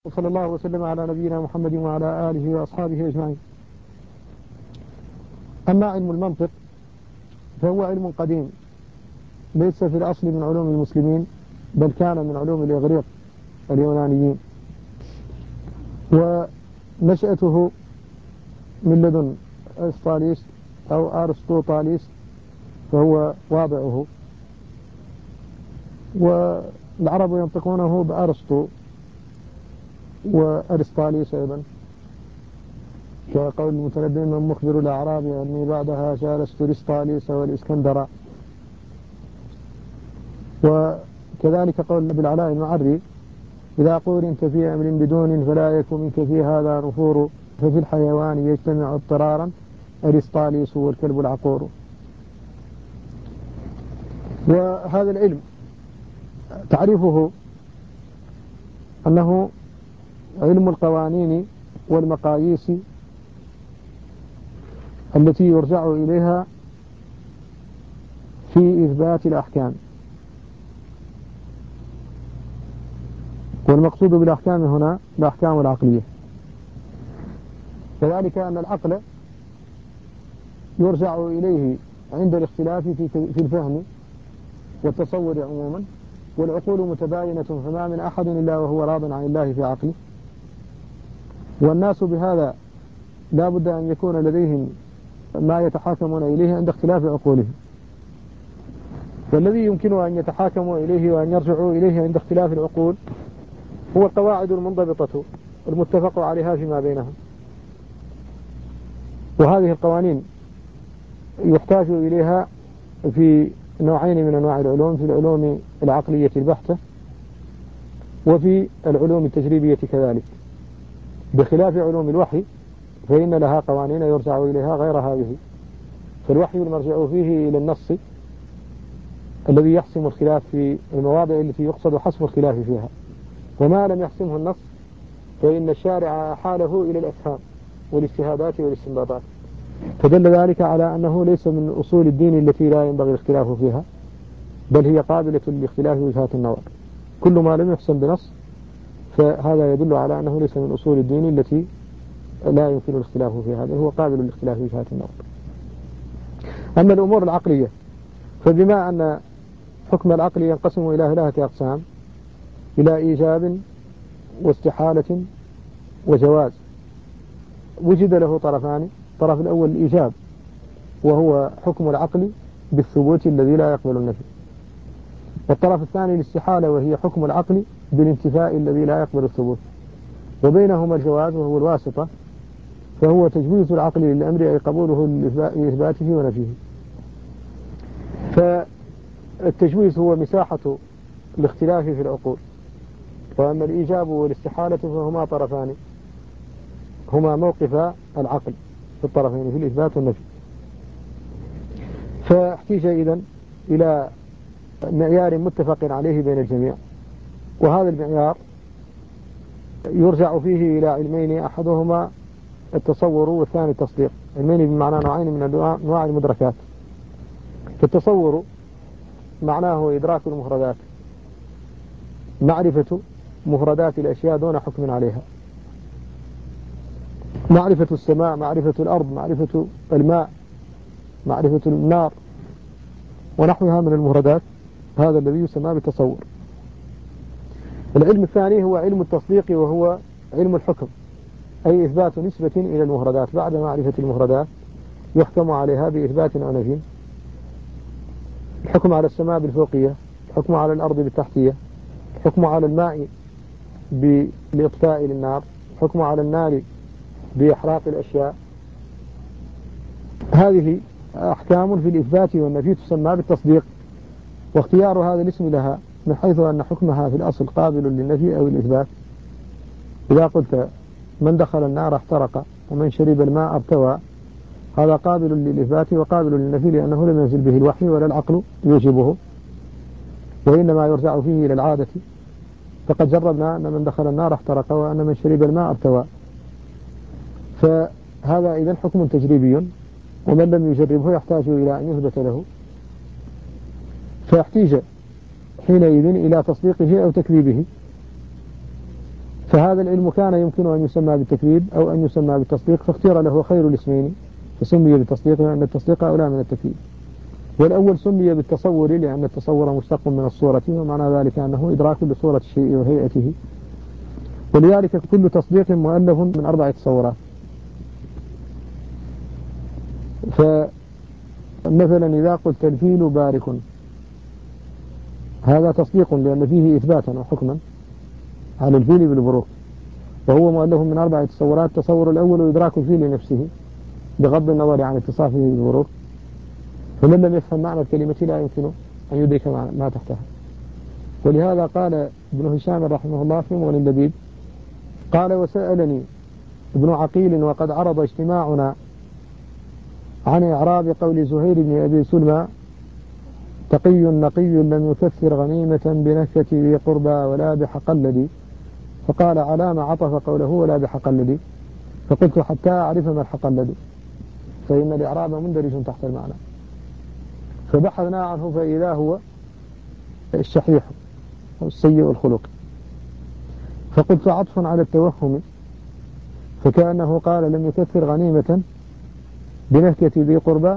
صلى الله وسلم على نبينا محمد وعلى آله وأصحابه أجمعين. أما علم المنطق فهو علم قديم ليس في الأصل من علوم المسلمين، بل كان من علوم الإغريق اليونانيين، ونشأته من لدن أرسطاليس أو أرسطوطاليس فهو واضعه، والعرب ينطقونه بأرسطو وأرسطاليس أيضا، كقول المتنبي من مخبر الأعراب أني بعدها جالست أرسطاليس والإسكندر. وكذلك قول أبي العلاء المعري إذا قورنت في أمر بدون فلا يكن منك في هذا نفور، ففي الحيوان يجتمع اضطرارا أرسطاليس والكلب العقور. وهذا العلم تعريفه أنه علم القوانين والمقاييس التي يرجع إليها في إثبات الأحكام. والمقصود بالأحكام هنا الأحكام العقلية، كذلك أن العقل يرجع إليه عند الاختلاف في الفهم والتصور عموما، والعقول متباينة فما من أحد إلا وهو راض عن الله في عقله، والناس بهذا لا بد أن يكون لديهم ما يتحاكمون إليه عند اختلاف عقولهم. والذي يمكن أن يتحاكموا إليه وأن يرجعوا إليه عند اختلاف العقول هو القواعد المنضبطة المتفق عليها فيما بينهم. وهذه القوانين يحتاج إليها في نوعين من أنواع العلوم، في العلوم العقلية البحتة وفي العلوم التجريبية كذلك، بخلاف علوم الوحي فإن لها قوانين يرجع إليها غير هذه. فالوحي المرجع فيه إلى النص الذي يحسم الخلاف في المواضع التي يقصد حسم الخلاف فيها، وما لم يحسمه النص فإن الشارع حاله إلى الأفهام والاجتهادات والاستنباطات. فدل ذلك على أنه ليس من أصول الدين التي لا ينبغي الاختلاف فيها، بل هي قابلة لاختلاف وجهات النظر. كل ما لم يحسم بنص فهذا يدل على أنه ليس من أصول الدين التي لا يمكن الاختلاف فيها، بل هو قابل لاختلاف وجهات النظر. أما الأمور العقلية فبما أن حكم العقل ينقسم إلى 3 أقسام، إلى إيجاب واستحالة وجواز، وجد له طرفان. الطرف الأول الإيجاب، وهو حكم العقل بالثبوت الذي لا يقبل النفي، والطرف الثاني الاستحالة، وهي حكم العقل بالانتفاء الذي لا يقبل الثبوت، وبينهما الجواز وهو الواسطة، فهو تجويز العقل للأمر أي قبوله لإثباته ونفيه. فالتجويز هو مساحة الاختلاف في العقول، وأما الإيجاب والاستحالة فهما طرفان، هما موقف العقل في الطرفين في الإثبات والنفي. فاحتاج إذن إلى معيار متفق عليه بين الجميع، وهذا المعيار يرجع فيه إلى علمين، أحدهما التصور والثاني التصديق، علمين بمعنى نوعين من أنواع المدركات. فالتصور معناه إدراك المفردات، معرفة مفردات الأشياء دون حكم عليها، معرفة السماء، معرفة الأرض، معرفة الماء، معرفة النار ونحوها من المفردات، هذا الذي يسمى بالتصور. العلم الثاني هو علم التصديق، وهو علم الحكم، أي إثبات نسبة إلى المفردات. بعد معرفة المفردات يحكم عليها بإثبات أو نفي. الحكم على السماء بالفوقية، الحكم على الأرض بالتحتية، الحكم على الماء بالإطفاء للنار، الحكم على النار بإحراق الأشياء. هذه أحكام في الإثبات والنفي تسمى بالتصديق، واختيار هذا الاسم لها من حيث أن حكمها في الأصل قابل للنفي أو الإثبات. إذا قلت من دخل النار احترق ومن شرب الماء ارتوى، هذا قابل للإثبات وقابل للنفي، لأنه لم ينزل به الوحي ولا العقل يوجبه، وإنما يرجع فيه إلى العادة. فقد جربنا أن من دخل النار احترق وأن من شرب الماء ارتوى، فهذا إذن حكم تجريبي، ومن لم يجربه يحتاج إلى أن يثبت له، فيحتاج حينئذ إلى تصديقه أو تكذيبه. فهذا العلم كان يمكن أن يسمى بالتكذيب أو أن يسمى بالتصديق، فاختير له خير الاسمين فسمي بالتصديق، لأن التصديق أولى من التكذيب. والأول سمي بالتصور لأن التصور مشتق من الصورة، ومعنى ذلك أنه إدراك لصورة الشيء وهيئته. ولذلك كل تصديق مؤلف من 4 تصورات. فمثلا إذا قلت الفيل بارك، هذا تصديق لأن فيه إثباتا وحكما على الفيل بالبروك، وهو مؤلف من 4 تصورات. التصور الأول إدراك الفيل نفسه بغض النظر عن اتصافه بالبروك، فمن لم يفهم معنى الكلمة لا يمكن أن يدرك ما تحتها. ولهذا قال ابن هشام رحمه الله في مغني اللبيب، قال: وسألني ابن عقيل وقد عرض اجتماعنا عن إعراب قول زهير بن أبي سلمى: تقي نقي لم يكثر غنيمة بنكة ذي قربى ولا بحقلدي، فقال: على ما عطف قوله ولا بحقلدي؟ فقلت: حتى أعرف ما الحقلد، فإن الإعراب مندرج تحت المعنى. فبحثنا عنه فإذا هو الشحيح السيء الخلق. فقلت: عطف على التوهم، فكأنه قال: لم يكثر غنيمة بنكة ذي قربى،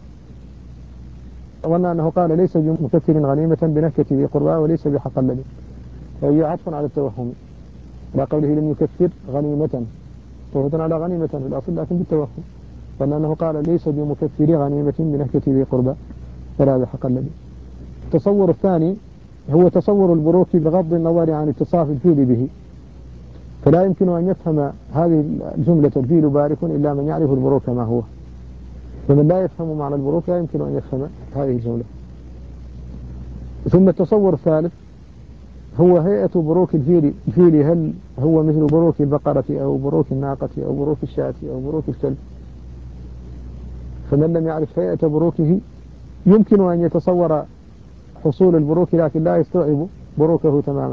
وأن أنه قال: ليس بمكثر غنيمة بنكة ذي قربى وليس بحقلد، فهي عطف على التوهم لا قوله لم يكثر غنيمة، وهو على غنيمة في الأصل لكن بالتوهم، وأن أنه قال: ليس بمكثر غنيمة بنكة ذي قربى ولا بحقلد. التصور الثاني هو تصور البروك بغض النظر عن اتصاف الفيل به، فلا يمكن أن يفهم هذه الجملة الفيل بارك إلا من يعرف البروك ما هو، ومن لا يفهم معنى البروك لا يمكن أن يفهم هذه الجملة. ثم التصور الثالث هو هيئة بروك الفيل هل هو مثل بروك البقرة أو بروك الناقة أو بروك الشاة أو بروك الكلب، فمن لم يعرف هيئة بروكه يمكن أن يتصور حصول البروك لكن لا يستوعب بروكه تماما.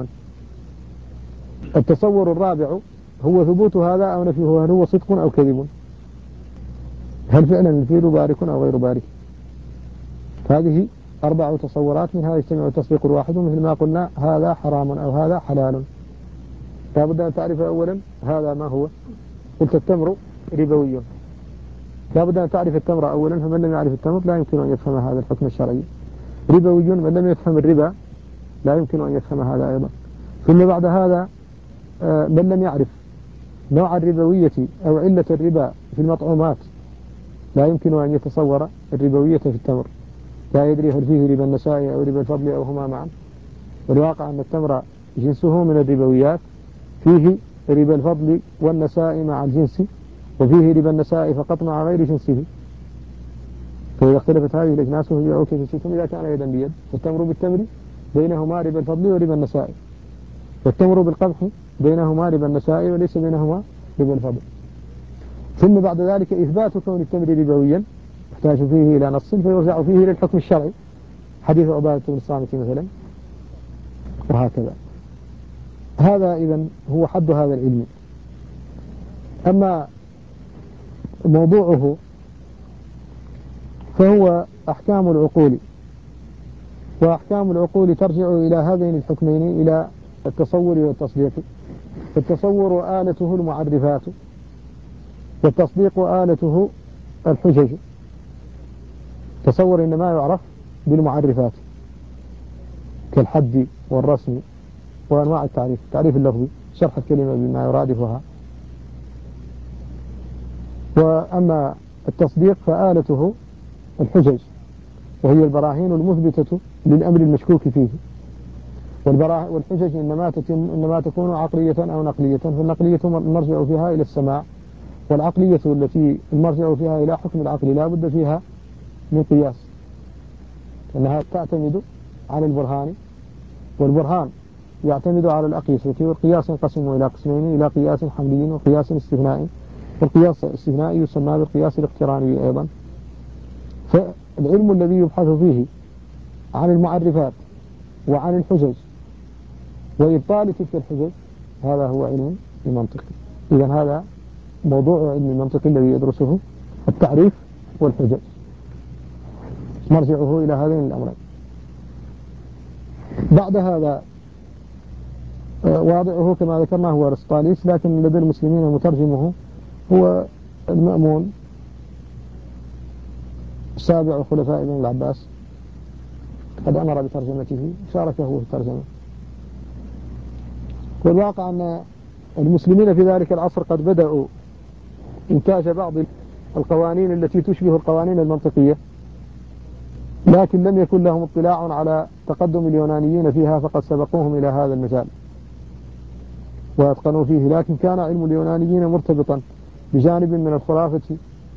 التصور الرابع هو ثبوت هذا أو نفيه، هل هو صدق أو كذب، هل فعلا الفيل بارك أو غير بارك. هذه 4 تصورات، منها يجتمع التصديق الواحد، مثل ما قلنا هذا حرام أو هذا حلال. لابد أن تعرف أولا هذا ما هو. قلت التمر ربوي، لابد أن تعرف التمر أولا، فمن لم يعرف التمر لا يمكن أن يفهم هذا الحكم الشرعي. ربوي، من لم يفهم الربا لا يمكن أن يفهم هذا أيضا. ثم بعد هذا من لم يعرف نوع الربوية أو علة الربا في المطعومات لا يمكن أن يتصور الربوية في التمر، لا يدري هل فيه ربا النساء أو ربا الفضل أو هما معا. والواقع أن التمر جنسه من الربويات، فيه ربا الفضل والنساء مع الجنس، وفيه ربا النساء فقط مع غير جنسه. فإذا اختلفت هذه الأجناس يبيع كيف شئتم إذا كان يدا بيد. فالتمر بالتمر بينهما ربا الفضل وربا النساء، والتمر بالقمح بينهما ربا النساء وليس بينهما ربا الفضل. ثم بعد ذلك إثبات كون التمر ربويا يحتاج فيه إلى نص فيرجع فيه إلى الحكم الشرعي، حديث عبادة بن الصامت مثلا، وهكذا. هذا إذن هو حد هذا العلم. أما موضوعه فهو أحكام العقول، وأحكام العقول ترجع إلى هذين الحكمين، إلى التصور والتصديق. فالتصور آلته المعرفات، والتصديق آلته الحجج. التصور إنما يعرف بالمعرفات كالحد والرسم وأنواع التعريف، التعريف اللفظي، شرح الكلمة بما يرادفها. وأما التصديق فآلته الحجج، وهي البراهين المثبتة للأمر المشكوك فيه. والحجج إنما تكون عقلية أو نقلية، فالنقلية المرجع فيها إلى السماع، والعقلية التي المرجع فيها إلى حكم العقل لا بد فيها من قياس، أنها تعتمد على البرهان، والبرهان يعتمد على الأقيسة، والقياس ينقسم إلى قسمين: إلى قياس حملي وقياس استثنائي. والقياس الاستثنائي يسمى بالقياس الاقتراني أيضا. فالعلم الذي يبحث فيه عن المعرفات وعن الحجج وإبطال تلك الحجج هذا هو علم المنطق. إذن هذا موضوع علم المنطق الذي يدرسه التعريف والحجج، مرجعه إلى هذين الأمرين. بعد هذا واضعه كما ذكرنا هو أرسطاليس، لكن لدى المسلمين مترجمه هو المأمون سابع خلفاء بن العباس، قد أمر بترجمته شاركه في الترجمة. والواقع أن المسلمين في ذلك العصر قد بدأوا إنتاج بعض القوانين التي تشبه القوانين المنطقية، لكن لم يكن لهم اطلاع على تقدم اليونانيين فيها، فقد سبقوهم إلى هذا المجال وأتقنوا فيه. لكن كان علم اليونانيين مرتبطا بجانب من الخرافة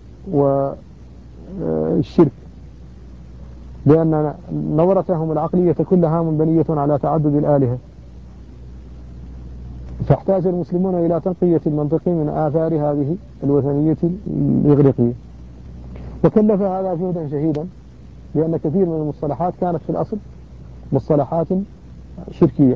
والشرك، لأن نظرتهم العقلية كلها منبنية على تعدد الآلهة، فاحتاج المسلمون إلى تنقية المنطق من آثار هذه الوثنية الإغريقية، وكلف هذا جهدا شهيدا، لأن كثير من المصطلحات كانت في الأصل مصطلحات شركية،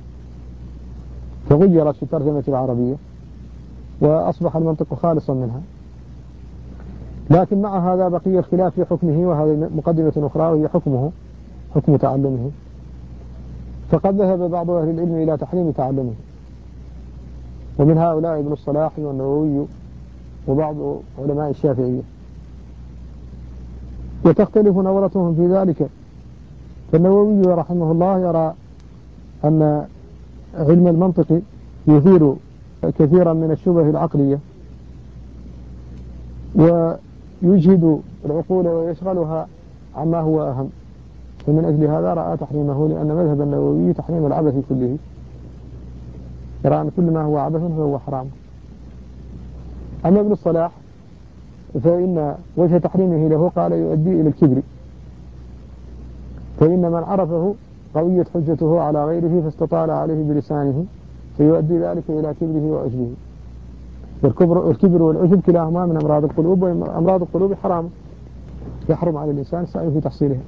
فغيرت في الترجمة العربية وأصبح المنطق خالصا منها. لكن مع هذا بقي الخلاف في حكمه، وهذه مقدمة أخرى وهي حكم تعلمه، فقد ذهب بعض أهل العلم إلى تحريم تعلمه، ومن هؤلاء ابن الصلاح والنووي وبعض علماء الشافعية، وتختلف نظرتهم في ذلك. فالنووي رحمه الله يرى أن علم المنطق يثير كثيرا من الشبه العقلية ويجهد العقول ويشغلها عما هو أهم، ومن أجل هذا رأى تحريمه، لأن مذهب النووي تحريم العبث كله، يرى أن كل ما هو عبث فهو حرام. أما ابن الصلاح فإن وجه تحريمه له قال يؤدي إلى الكبر، فإن من عرفه قويت حجته على غيره فاستطال عليه بلسانه، فيؤدي ذلك إلى كبره وعجبه. والكبر والعجب كلاهما من أمراض القلوب، وأمراض القلوب حرام، يحرم على الإنسان السعي في تحصيلها.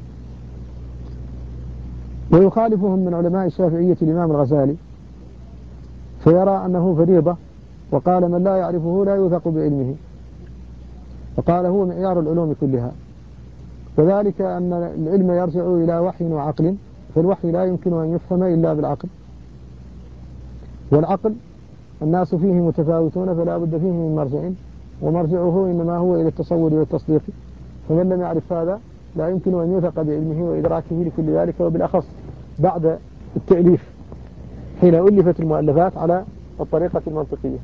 ويخالفهم من علماء الشافعية الإمام الغزالي، فيرى أنه فريضة، وقال من لا يعرفه لا يوثق بعلمه، وقال هو معيار العلوم كلها، وذلك أن العلم يرجع إلى وحي وعقل، فالوحي لا يمكن أن يفهم إلا بالعقل، والعقل الناس فيه متفاوتون فلا بد فيه من مرجع، ومرجعه إنما هو إلى التصور والتصديق، فمن لم يعرف هذا لا يمكن أن يوثق بعلمه وإدراكه لكل ذلك، وبالأخص بعد التأليف حين ألفت المؤلفات على الطريقة المنطقية.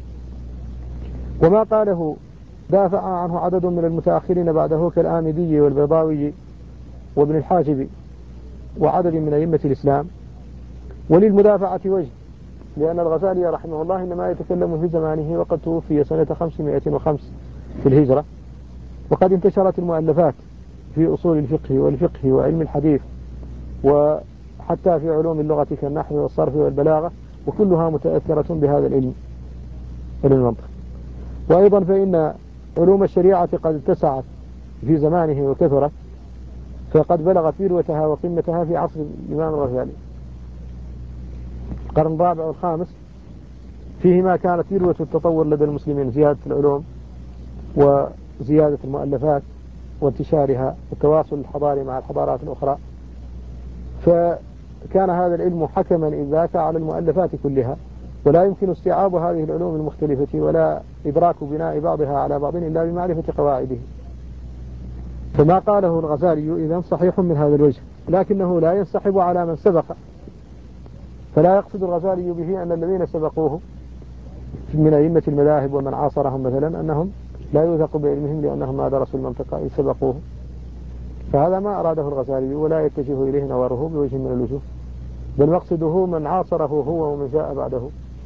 وما قاله دافع عنه عدد من المتأخرين بعده كالآمدي والبيضاوي وابن الحاجب وعدد من أئمة الإسلام. وللمدافعة وجه، لأن الغزالي رحمه الله إنما يتكلم في زمانه، وقد توفي سنة 505 في الهجرة، وقد انتشرت المؤلفات في أصول الفقه والفقه وعلم الحديث، وحتى في علوم اللغة كالنحو والصرف والبلاغة، وكلها متأثرة بهذا العلم المنطق. وأيضا فإن علوم الشريعة قد اتسعت في زمانه وكثرت، فقد بلغت ذروتها وقمتها في عصر الإمام الغزالي القرن الرابع والخامس، فيهما كانت ذروة التطور لدى المسلمين، زيادة العلوم وزيادة المؤلفات وانتشارها والتواصل الحضاري مع الحضارات الأخرى، فكان هذا العلم حكما إذ ذاك على المؤلفات كلها، ولا يمكن استيعاب هذه العلوم المختلفة ولا إدراك بناء بعضها على بعض إلا بمعرفة قواعده. فما قاله الغزالي إذن صحيح من هذا الوجه، لكنه لا ينسحب على من سبق، فلا يقصد الغزالي به أن الذين سبقوه من أئمة المذاهب ومن عاصرهم مثلا أنهم لا يوثق بعلمهم لأنهم ما درسوا المنطق إذ سبقوه، فهذا ما أراده الغزالي، ولا يتجه إليه نظره بوجه من الوجوه، بل مقصده من عاصره هو ومن جاء بعده.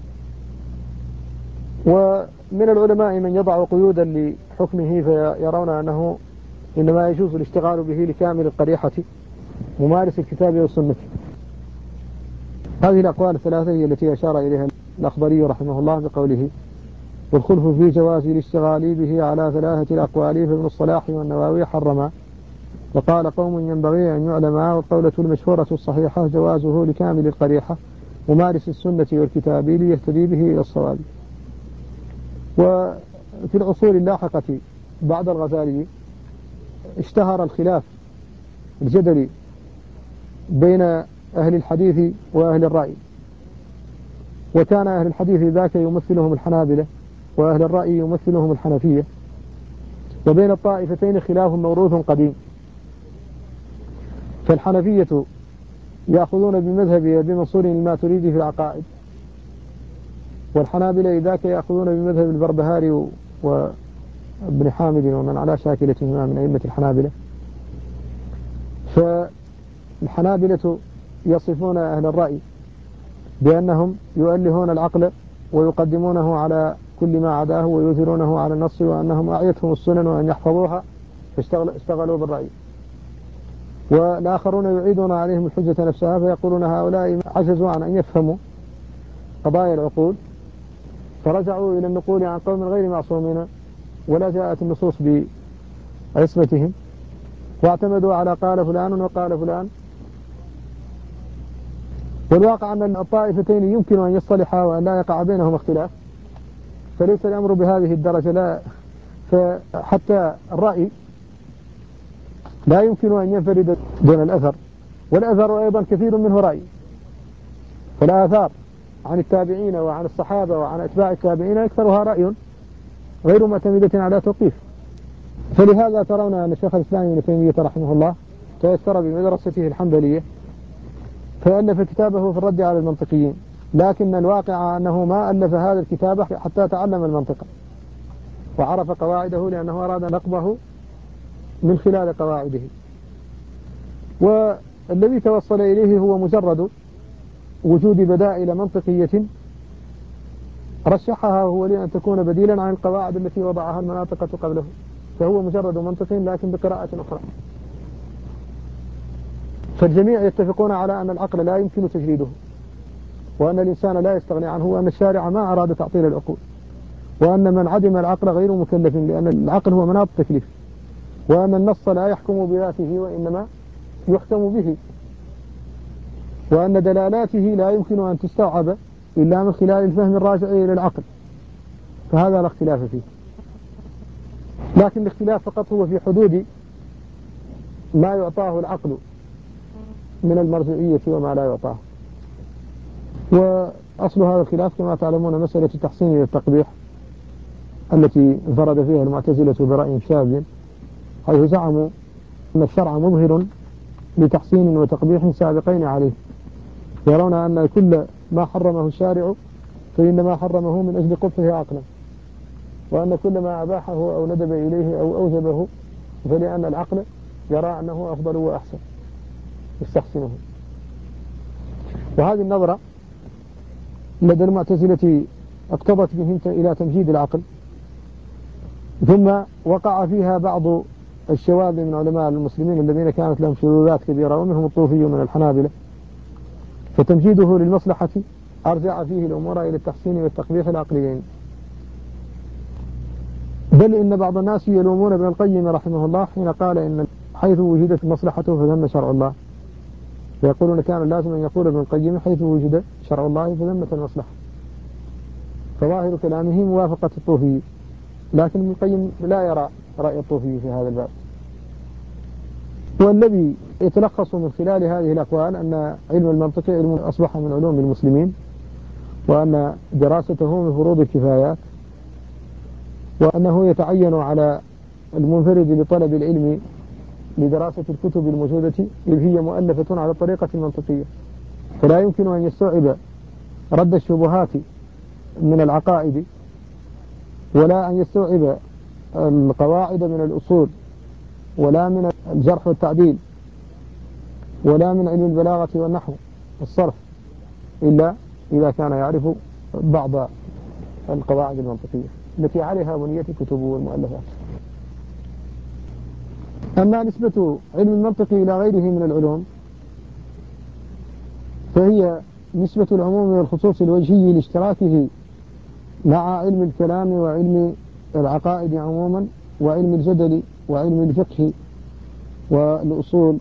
ومن العلماء من يضع قيودا لحكمه، فيرون أنه إنما يجوز الاشتغال به لكامل القريحة ممارس الكتاب والسنة. هذه الأقوال الثلاثة هي التي أشار إليها الأخضري رحمه الله بقوله: والخلف في جواز الاشتغال به على ثلاثة الأقوال، فابن الصلاح والنووي حرما، وقال قوم ينبغي أن يعلما، والقولة المشهورة الصحيحة جوازه لكامل القريحة ممارس السنة والكتاب ليهتدي به إلى الصواب. وفي العصور اللاحقة بعد الغزالي اشتهر الخلاف الجدلي بين أهل الحديث وأهل الرأي، وكان أهل الحديث ذاك يمثلهم الحنابلة، وأهل الرأي يمثلهم الحنفية، وبين الطائفتين خلاف موروث قديم. فالحنفية يأخذون بمذهب أبي منصور الماتريدي في العقائد، والحنابلة ذاك يأخذون بمذهب البربهاري وابن حامد ومن على شاكلتهما من أئمة الحنابلة. فالحنابلة يصفون أهل الرأي بأنهم يؤلهون العقل ويقدمونه على كل ما عداه ويؤثرونه على النص، وأنهم أعيتهم السنن وأن يحفظوها فاشتغلوا بالرأي. والآخرون يعيدون عليهم الحجة نفسها، فيقولون هؤلاء عجزوا عن أن يفهموا قضايا العقول فرجعوا إلى النقول عن قوم غير معصومين، ولا جاءت النصوص بعصمتهم، واعتمدوا على قال فلان وقال فلان. والواقع أن الطائفتين يمكن أن يصطلحا وأن لا يقع بينهم اختلاف، فليس الأمر بهذه الدرجة. لا، فحتى الرأي لا يمكن أن ينفرد دون الأثر، والأثر أيضا كثير منه رأي. فالآثار عن التابعين وعن الصحابة وعن أتباع التابعين أكثرها رأي غير معتمدة على توقيف. فلهذا ترون أن شيخ الإسلام ابن تيمية رحمه الله تيسر بمدرسته الحنبلية فألف كتابه في الرد على المنطقيين، لكن الواقع أنه ما ألف هذا الكتاب حتى تعلم المنطق وعرف قواعده، لأنه أراد نقبه من خلال قواعده. والذي توصل إليه هو مجرد وجود بدائل منطقية رشحها هو لأن تكون بديلا عن القواعد التي وضعها المناطقة قبله، فهو مجرد منطق لكن بقراءة أخرى. فالجميع يتفقون على أن العقل لا يمكن تجريده، وأن الإنسان لا يستغني عنه، وأن الشارع ما أراد تعطيل العقول، وأن من عدم العقل غير مكلف، لأن العقل هو مناط التكليف، وأن النص لا يحكم بذاته وإنما يحكم به، وأن دلالاته لا يمكن أن تستوعب إلا من خلال الفهم الراجع إلى العقل. فهذا لا اختلاف فيه، لكن الاختلاف فقط هو في حدود ما يعطاه العقل من المرجعية وما لا يعطاه. وأصل هذا الخلاف كما تعلمون مسألة التحسين والتقبيح التي انفرد فيها المعتزلة برأي شاذ، حيث زعموا أن الشرع مظهر لتحسين وتقبيح سابقين عليه، يرون أن كل ما حرمه الشارع فإنما حرمه من أجل قبحه عقلا، وأن كل ما أباحه أو ندب إليه أو أوجبه فلأن العقل يرى أنه أفضل وأحسن يستحسنه. وهذه النظرة لدى المعتزلة اقتضت بهم إلى تمجيد العقل، ثم وقع فيها بعض الشواذ من علماء المسلمين الذين كانت لهم شذوذات كبيرة، ومنهم الطوفي من الحنابلة، فتمجيده للمصلحة أرجع فيه الأمور إلى التحسين والتقبيح العقليين. بل إن بعض الناس يلومون ابن القيم رحمه الله حين قال إن حيث وجدت المصلحة فثم شرع الله، ويقولون كان لازم أن يقول ابن القيم حيث وجد شرع الله فثمة المصلحة، فظاهر كلامه موافقة الطوفي، لكن ابن القيم لا يرى رأي الطوفي في هذا الباب. والذي يتلخص من خلال هذه الأقوال أن علم المنطق علم أصبح من علوم المسلمين، وأن دراسته من فروض الكفايات، وأنه يتعين على المنفرد لطلب العلم لدراسة الكتب الموجودة إذ هي مؤلفة على الطريقة المنطقية، فلا يمكن أن يستوعب رد الشبهات من العقائد، ولا أن يستوعب القواعد من الأصول، ولا من الجرح والتعديل، ولا من علم البلاغة والنحو والصرف، إلا إذا كان يعرف بعض القواعد المنطقية التي عليها بنية كتبه والمؤلفات. أما نسبة علم المنطق إلى غيره من العلوم فهي نسبة العموم والخصوص الوجهي لاشتراكه مع علم الكلام وعلم العقائد عموما، وعلم الجدل وعلم الفقه والأصول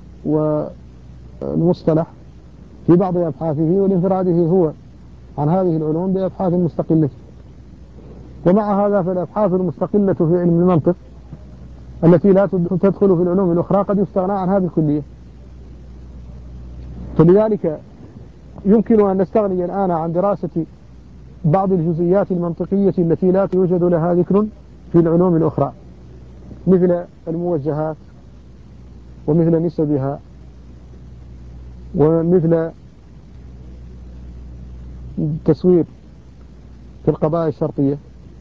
والمصطلح في بعض أبحاثه، ولانفراده هو عن هذه العلوم بأبحاث مستقلة. ومع هذا فالأبحاث المستقلة في علم المنطق التي لا تدخل في العلوم الأخرى قد يستغنى عنها بالكلية. فلذلك يمكن أن نستغني الآن عن دراسة بعض الجزئيات المنطقية التي لا يوجد لها ذكر في العلوم الأخرى، مثل الموجهات ومثل نسبها ومثل التصوير في القضايا الشرطية،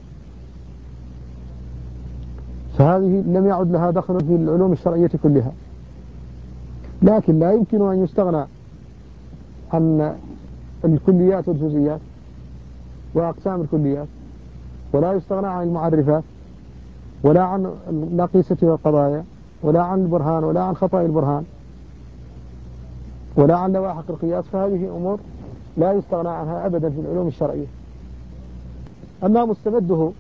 فهذه لم يعد لها دخل في العلوم الشرعية كلها. لكن لا يمكن أن يستغنى عن الكليات والجزئيات وأقسام الكليات، ولا يستغنى عن المعرفات ولا عن الأقيسة والقضايا ولا عن البرهان ولا عن خطأ البرهان ولا عن لواحق القياس، فهذه أمور لا يستغنى عنها أبدا في العلوم الشرعية. أما مستمده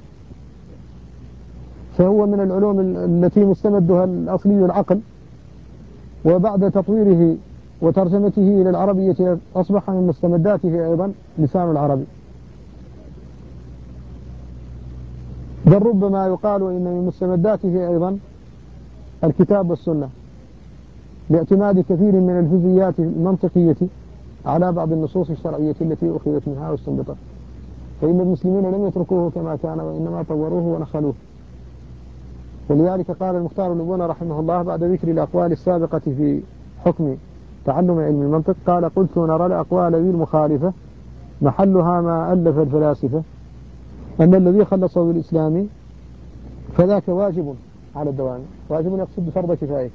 فهو من العلوم التي مستمدها الأصلي العقل، وبعد تطويره وترجمته إلى العربية أصبح من مستمداته أيضا لسان العربي. بل ربما يقال إن من مستمداته أيضا الكتاب والسنة، باعتماد كثير من الجزئيات المنطقية على بعض النصوص الشرعية التي أخذت منها واستنبطت. فإن المسلمين لم يتركوه كما كان، وإنما طوروه ونخلوه. ولذلك قال المختار بن بونة رحمه الله بعد ذكر الأقوال السابقة في حكم تعلم علم المنطق، قال: قلت نرى الأقوال ذي المخالفة محلها ما ألف الفلاسفة، أن الذي خلصه بالإسلام فذاك واجب على الدوام. واجب يقصد فرض كفاية.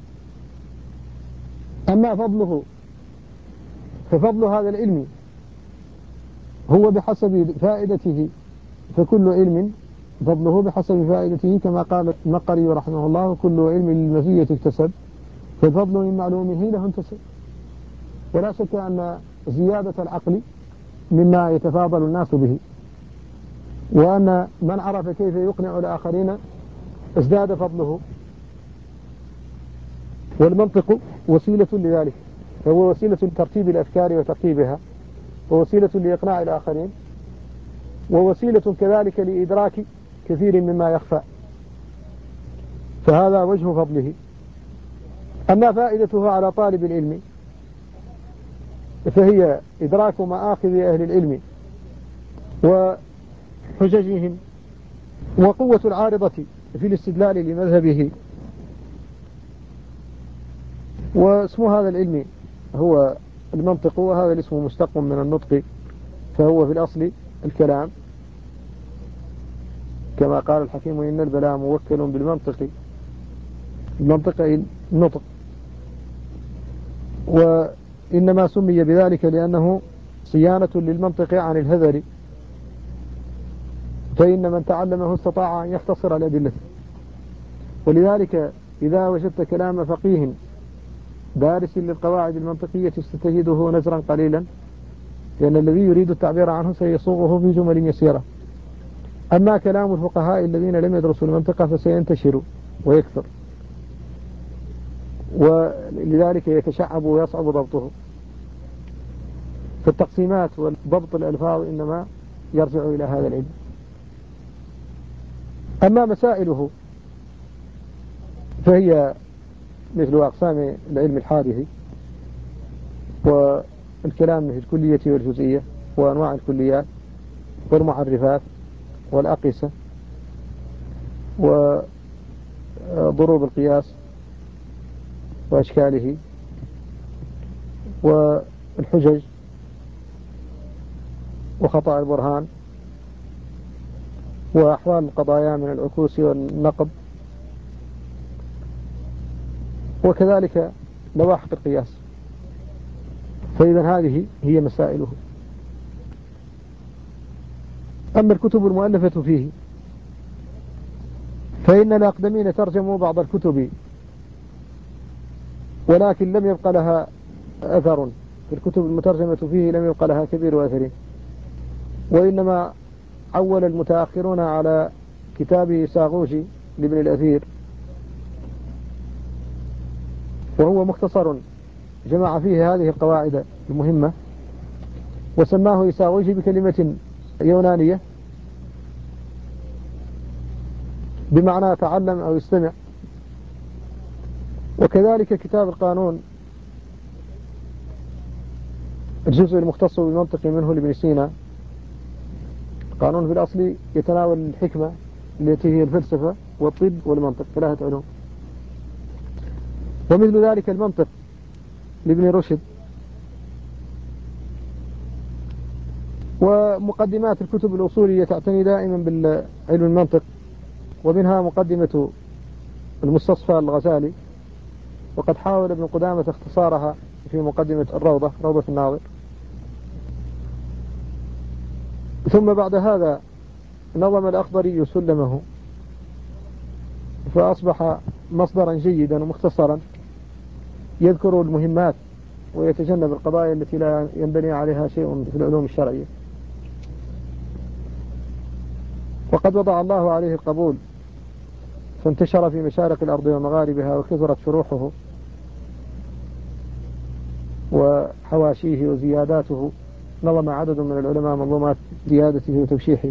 أما فضله ففضل هذا العلم هو بحسب فائدته، فكل علم فضله بحسب فائدته، كما قال المقري رحمه الله: كل علم للمزية اكتسب، فالفضل من معلومه له انتسب. ولا شك أن زيادة العقل مما يتفاضل الناس به، وأن من عرف كيف يقنع الآخرين ازداد فضله، والمنطق وسيلة لذلك، فهو وسيلة لترتيب الأفكار وترتيبها، ووسيلة لإقناع الآخرين، ووسيلة كذلك لإدراك كثير مما يخفى، فهذا وجه فضله. أما فائدته على طالب العلم فهي إدراك مآخذ أهل العلم وحججهم، وقوة العارضة في الاستدلال لمذهبه. واسم هذا العلم هو المنطق، وهذا الاسم مشتق من النطق، فهو في الأصل الكلام، كما قال الحكيم: إن البلاء موكل بالمنطق. المنطق النطق، وإنما سمي بذلك لأنه صيانة للمنطق عن الهذر، فإن من تعلمه استطاع أن يختصر الأدلة. ولذلك إذا وجدت كلام فقيه دارس للقواعد المنطقية ستجده نزرا قليلا، لأن الذي يريد التعبير عنه سيصوغه في جمل يسيرة. أما كلام الفقهاء الذين لم يدرسوا المنطق فسينتشر ويكثر، ولذلك يتشعب ويصعب ضبطه. فالتقسيمات وضبط الألفاظ إنما يرجع إلى هذا العلم. أما مسائله فهي مثل أقسام العلم الحادث، والكلام في الكلية والجزئية، وأنواع الكليات والمعرفات والأقيسة وضروب القياس وأشكاله والحجج وخطأ البرهان وأحوال القضايا من العكوس والنقض، وكذلك لواحق القياس. فإذا هذه هي مسائله. أما الكتب المؤلفة فيه فإن الأقدمين ترجموا بعض الكتب، ولكن لم يبق لها أثر. في الكتب المترجمة فيه لم يبق لها كبير أثر، وإنما عول المتأخرون على كتاب ساغوجي لابن الأثير، وهو مختصر جمع فيه هذه القواعد المهمة، وسماه إساغوجي بكلمة يونانية بمعنى تعلم أو استمع. وكذلك كتاب القانون الجزء المختص بالمنطق منه لابن سينا. قانون في الأصل يتناول الحكمة التي هي الفلسفة والطب والمنطق، 3 علوم. ومثل ذلك المنطق لابن رشد. ومقدمات الكتب الأصولية تعتني دائما بالعلم المنطق، ومنها مقدمة المستصفى الغزالي، وقد حاول ابن قدامة اختصارها في مقدمة الروضة، روضة الناظر. ثم بعد هذا نظم الأخضري سلمه، فأصبح مصدرا جيدا ومختصرا يذكر المهمات ويتجنب القضايا التي لا ينبني عليها شيء في العلوم الشرعية. وقد وضع الله عليه القبول، فانتشر في مشارق الأرض ومغاربها، وكثرت شروحه وحواشيه وزياداته. نظم عدد من العلماء منظومات زيادته وتوشيحه،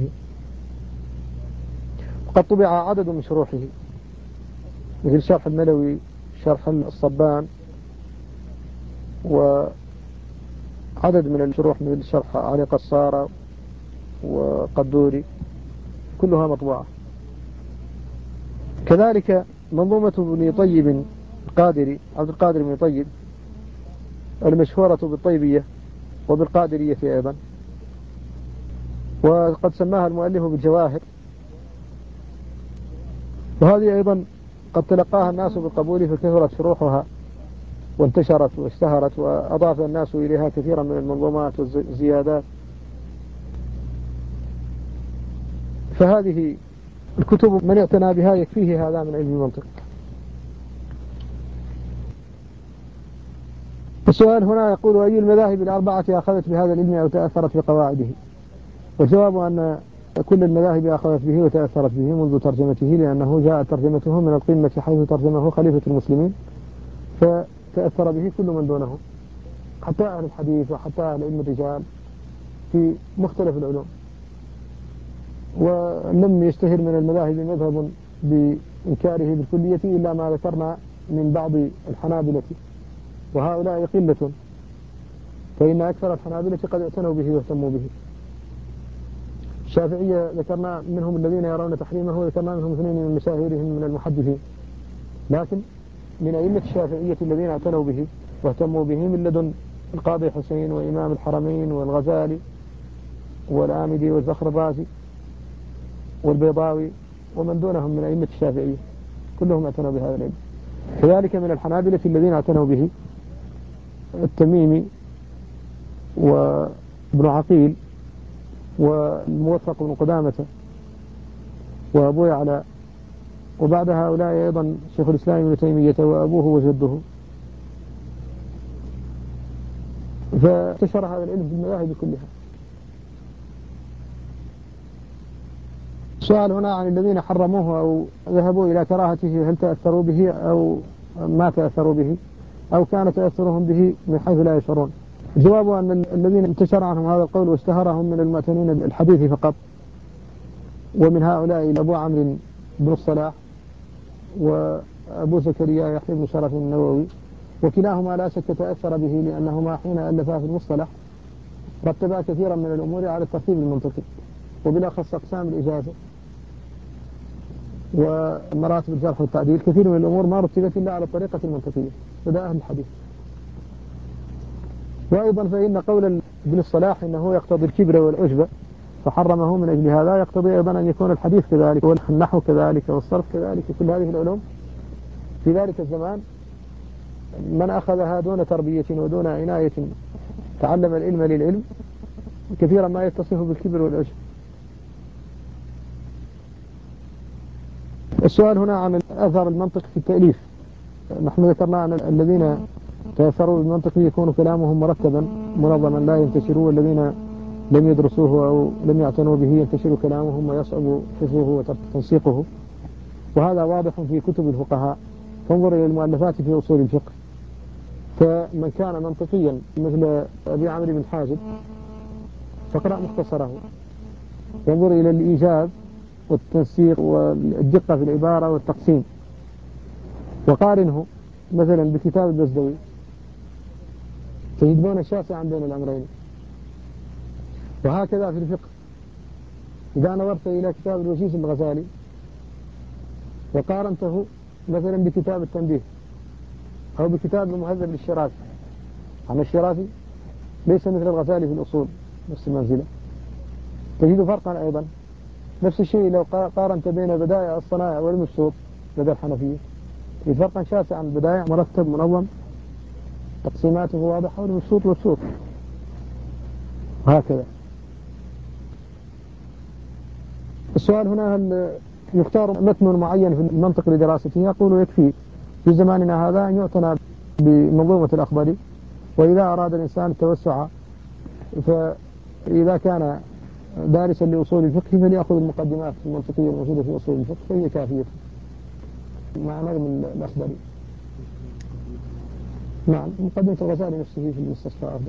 وقد طبع عدد من شروحه مثل شرح الملوي، شرح الصبان، وعدد من الشروح مثل شرح علي قصارى وقدوري، كلها مطبوعة. كذلك منظومة ابن طيب القادري، عبد القادر بن طيب، المشهورة بالطيبية وبالقادرية أيضا، وقد سماها المؤلف بالجواهر. وهذه أيضا قد تلقاها الناس بالقبول، فكثرت شروحها وانتشرت واشتهرت، وأضاف الناس إليها كثيرا من المنظومات والزيادات. فهذه الكتب من اعتنى بها يكفيه هذا من علم المنطق. السؤال هنا يقول: أي المذاهب الأربعة أخذت بهذا العلم أو تأثرت في قواعده؟ والجواب أن كل المذاهب أخذت به وتأثرت به منذ ترجمته، لأنه جاء ترجمته من القمة حيث ترجمه خليفة المسلمين، فتأثر به كل من دونه، حتى أهل الحديث وحتى أهل علم الرجال في مختلف العلوم. ولم يشتهر من المذاهب مذهب بإنكاره بالكلية إلا ما ذكرنا من بعض الحنابلة، وهؤلاء قلة، فإن أكثر الحنابلة قد اعتنوا به واهتموا به. الشافعية ذكرنا منهم الذين يرون تحريمه، وذكرنا منهم 2 من مشاهيرهم من المحدثين. لكن من أئمة الشافعية الذين اعتنوا به واهتموا به من لدن القاضي حسين وإمام الحرمين والغزالي والآمدي والزخر الرازي والبيضاوي ومن دونهم من أئمة الشافعية، كلهم اعتنوا بهذا العلم. كذلك من الحنابلة الذين اعتنوا به التميمي وابن عقيل والموفق بن قدامة وأبو يعلى، وبعد هؤلاء أيضا شيخ الإسلام ابن تيمية وأبوه وجده. فانتشر هذا العلم في المذاهب كلها. السؤال هنا عن الذين حرموه أو ذهبوا إلى كراهته، هل تأثروا به أو ما تأثروا به، أو كان تأثرهم به من حيث لا يشعرون؟ الجواب أن الذين انتشر عنهم هذا القول واشتهرهم من المعتنين بالحديث فقط، ومن هؤلاء أبو عمرو بن الصلاح وأبو زكريا يحيى بن شرف النووي، وكلاهما لا شك تأثر به، لأنهما حين ألفا في المصطلح رتبا كثيرا من الأمور على الترتيب المنطقي، وبالأخص أقسام الإجازة ومراتب الجرح والتعديل. كثير من الأمور ما رتبت إلا على الطريقة المنطقية، هذا أهل الحديث. وأيضا فإن قول ابن الصلاح إنه يقتضي الكبر والعجب فحرمه من أجل هذا، يقتضي أيضا أن يكون الحديث كذلك والنحو كذلك والصرف كذلك، كل هذه العلوم في ذلك الزمان من أخذها دون تربية ودون عناية تعلم العلم للعلم كثيرا ما يتصف بالكبر والعجب. السؤال هنا عن أثر المنطق في التأليف. نحن ذكرنا أن الذين تأثروا بالمنطق يكون كلامهم مرتبا منظما لا ينتشر، والذين لم يدرسوه أو لم يعتنوا به ينتشر كلامهم ويصعب حفظه وتنسيقه، وهذا واضح في كتب الفقهاء. فانظر إلى المؤلفات في أصول الفقه، فمن كان منطقيا مثل أبي عمرو بن حازم فاقرأ مختصره، وانظر إلى الإيجاز والتنسيق والدقة في العبارة والتقسيم، وقارنه مثلا بكتاب البزدوي تجد بونا شاسعا بين الأمرين. وهكذا في الفقه، إذا نظرت إلى كتاب الوشيش الغزالي وقارنته مثلا بكتاب التنبيه أو بكتاب المهذب للشرافي، عن الشرافي ليس مثل الغزالي في الأصول نفس المنزلة، تجد فرقا أيضا. نفس الشيء لو قارنت بين بدائع الصنائع والمبسوط لدى الحنفية، تجد فرقا شاسعا. البدائع مرتب منظم تقسيماته واضحة، والمبسوط مبسوط، هكذا. السؤال هنا: هل يختار متن معين في المنطق لدراسته؟ يقول يكفي في زماننا هذا أن يعتنى بمنظومة الأخضري، وإذا أراد الإنسان التوسع فإذا كان دارسا لأصول الفقه فليأخذ المقدمات المنطقية الموجودة في أصول الفقه فهي كافية مع نظم الأخضري. نعم، مقدمة الغزالي نفسه في المستصفى أفضل،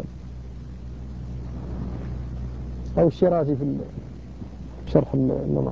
أو الشيرازي في شرح النظام.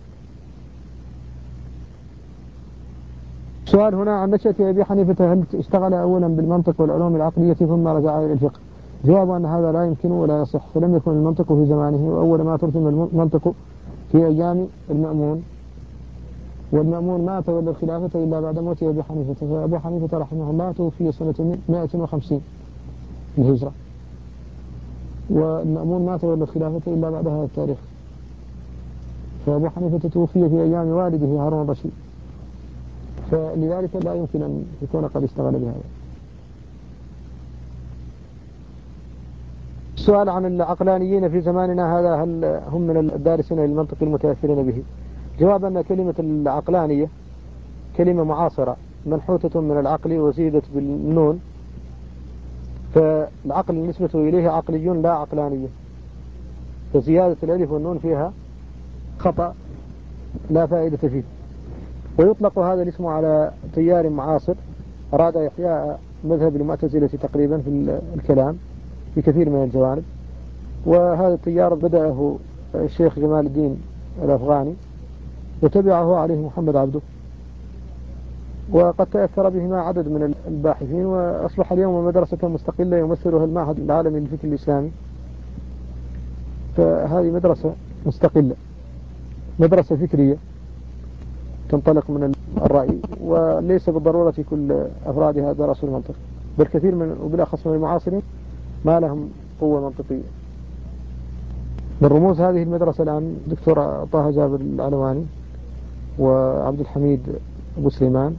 سؤال هنا عن نشأة أبي حنيفة: هل اشتغل أولا بالمنطق والعلوم العقلية ثم رجع إلى الفقه؟ جواب أن هذا لا يمكن ولا يصح، فلم يكن المنطق في زمانه، وأول ما ترسم المنطق في أيام المأمون، والمأمون ما تولى الخلافة إلا بعد موت أبي حنيفة، فأبو حنيفة رحمه الله توفي سنة 150 الهجرة، والمأمون ما تولى الخلافة إلا بعد هذا التاريخ، فأبو حنيفة توفي في أيام والده هارون الرشيد، فلذلك لا يمكن أن يكون قد اشتغل بهذا. السؤال عن العقلانيين في زماننا هذا: هل هم من الدارسين للمنطق المتأثرين به؟ جواب أن كلمة العقلانية كلمة معاصرة منحوتة من العقل وزيدت بالنون، فالعقل نسبة إليه عقلي لا عقلانية، فزيادة الألف والنون فيها خطأ لا فائدة فيه. ويطلق هذا الاسم على تيار معاصر أراد إحياء مذهب المعتزلة تقريبا في الكلام في كثير من الجوانب، وهذا التيار بدأه الشيخ جمال الدين الأفغاني وتبعه عليه محمد عبده، وقد تأثر بهما عدد من الباحثين، وأصبح اليوم مدرسة مستقلة يمثلها المعهد العالمي للفكر الإسلامي. فهذه مدرسة مستقلة، مدرسة فكرية تنطلق من الرأي، وليس بالضرورة كل أفرادها درسوا المنطق، بل كثير من وبالأخص من المعاصرين ما لهم قوة منطقية. من رموز هذه المدرسة الآن دكتور طه جابر العلواني وعبد الحميد أبو سليمان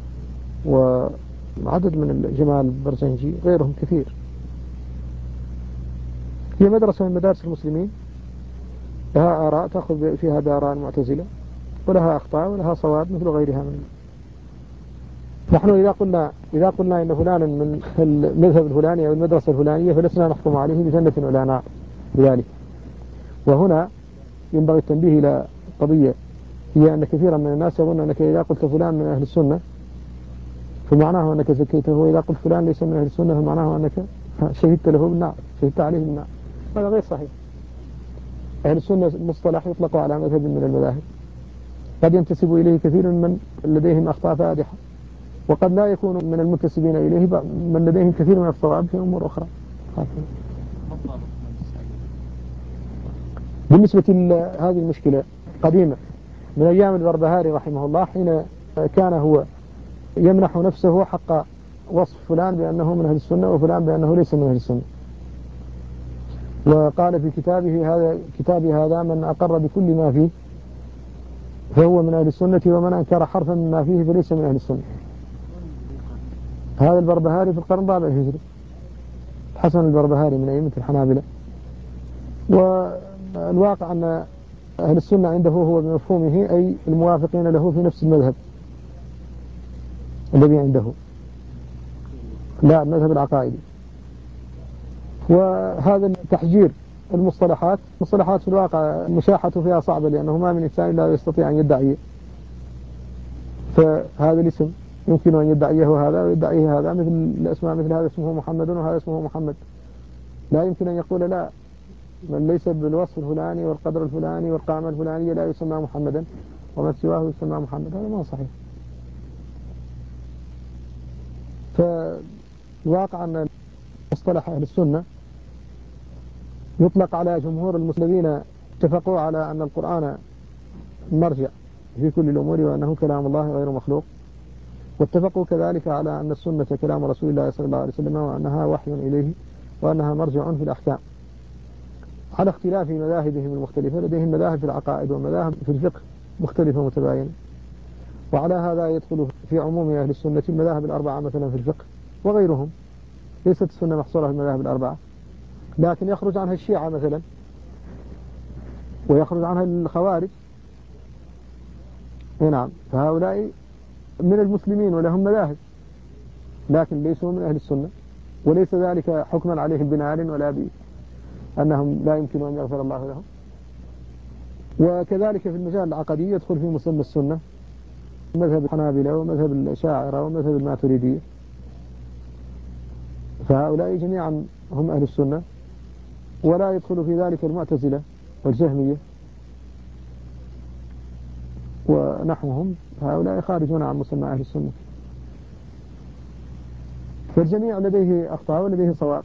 وعدد من جمال البرزنجي غيرهم كثير. هي مدرسة من مدارس المسلمين، لها آراء تأخذ فيها بآراء المعتزلة، ولها أخطاء ولها صواب مثل غيرها من. نحن إذا قلنا إن فلانا من المذهب الفلاني أو المدرسة الفلانية فلسنا نحكم عليه بجنة ولا نار بذلك. وهنا ينبغي التنبيه إلى قضية، هي أن كثيرا من الناس يظن أنك إذا قلت فلان من أهل السنة فمعناه أنك زكيته، وإذا قلت فلان ليس من أهل السنة فمعناه أنك شهدت له بالنار، شهدت عليه بالنار. هذا غير صحيح. أهل السنة مصطلح يطلق على مذهب من المذاهب، قد ينتسب إليه كثير من لديهم أخطاء فادحة، وقد لا يكون من المنتسبين إليه من لديهم كثير من الصواب في أمور أخرى. بالنسبة لهذه المشكلة قديمة من أيام البربهاري رحمه الله، حين كان هو يمنح نفسه حق وصف فلان بأنه من أهل السنة وفلان بأنه ليس من أهل السنة، وقال في كتابي هذا: من أقر بكل ما فيه فهو من أهل السنة، ومن أنكر حرفا مما فيه فليس من أهل السنة. هذا البربهاري في القرن الرابع الهجري، حسن البربهاري من أئمة الحنابلة. والواقع أن أهل السنة عنده هو بمفهومه أي الموافقين له في نفس المذهب الذي عنده، لا المذهب العقائدي. وهذا التحجير المصطلحات في الواقع المشاحة فيها صعبة، لأنه ما من إنسان لا يستطيع أن يدعي، فهذا الاسم يمكن أن يدعيه هذا ويدعيه هذا، مثل الأسماء مثل هذا اسمه محمد وهذا اسمه محمد، لا يمكن أن يقول لا من ليس بالوصف الفلاني والقدر الفلاني والقامة الفلانية لا يسمى محمدا ومن سواه يسمى محمد، هذا ما صحيح. فالواقع أن مصطلح أهل السنة يطلق على جمهور المسلمين اتفقوا على أن القرآن مرجع في كل الأمور وأنه كلام الله غير مخلوق، واتفقوا كذلك على أن السنة كلام رسول الله صلى الله عليه وسلم وأنها وحي إليه وأنها مرجع في الأحكام، على اختلاف مذاهبهم المختلفة. لديهم مذاهب في العقائد ومذاهب في الفقه مختلفة متباينة، وعلى هذا يدخل في عموم أهل السنة المذاهب الأربعة مثلا في الفقه وغيرهم. ليست السنة محصورة في المذاهب الأربعة، لكن يخرج عنها الشيعة مثلا، ويخرج عنها الخوارج. نعم، فهؤلاء من المسلمين ولهم مذاهب، لكن ليسوا من أهل السنة، وليس ذلك حكما عليهم بنار ولا بأنهم لا يمكن أن يغفر الله لهم. وكذلك في المجال العقدي يدخل في مسمى السنة مذهب الحنابلة ومذهب الأشاعرة ومذهب الماتريدية، فهؤلاء جميعا هم أهل السنة، ولا يدخل في ذلك المعتزلة والجهمية ونحوهم، هؤلاء خارجون عن مسمى أهل السنة. فالجميع لديه أخطاء ولديه صواب.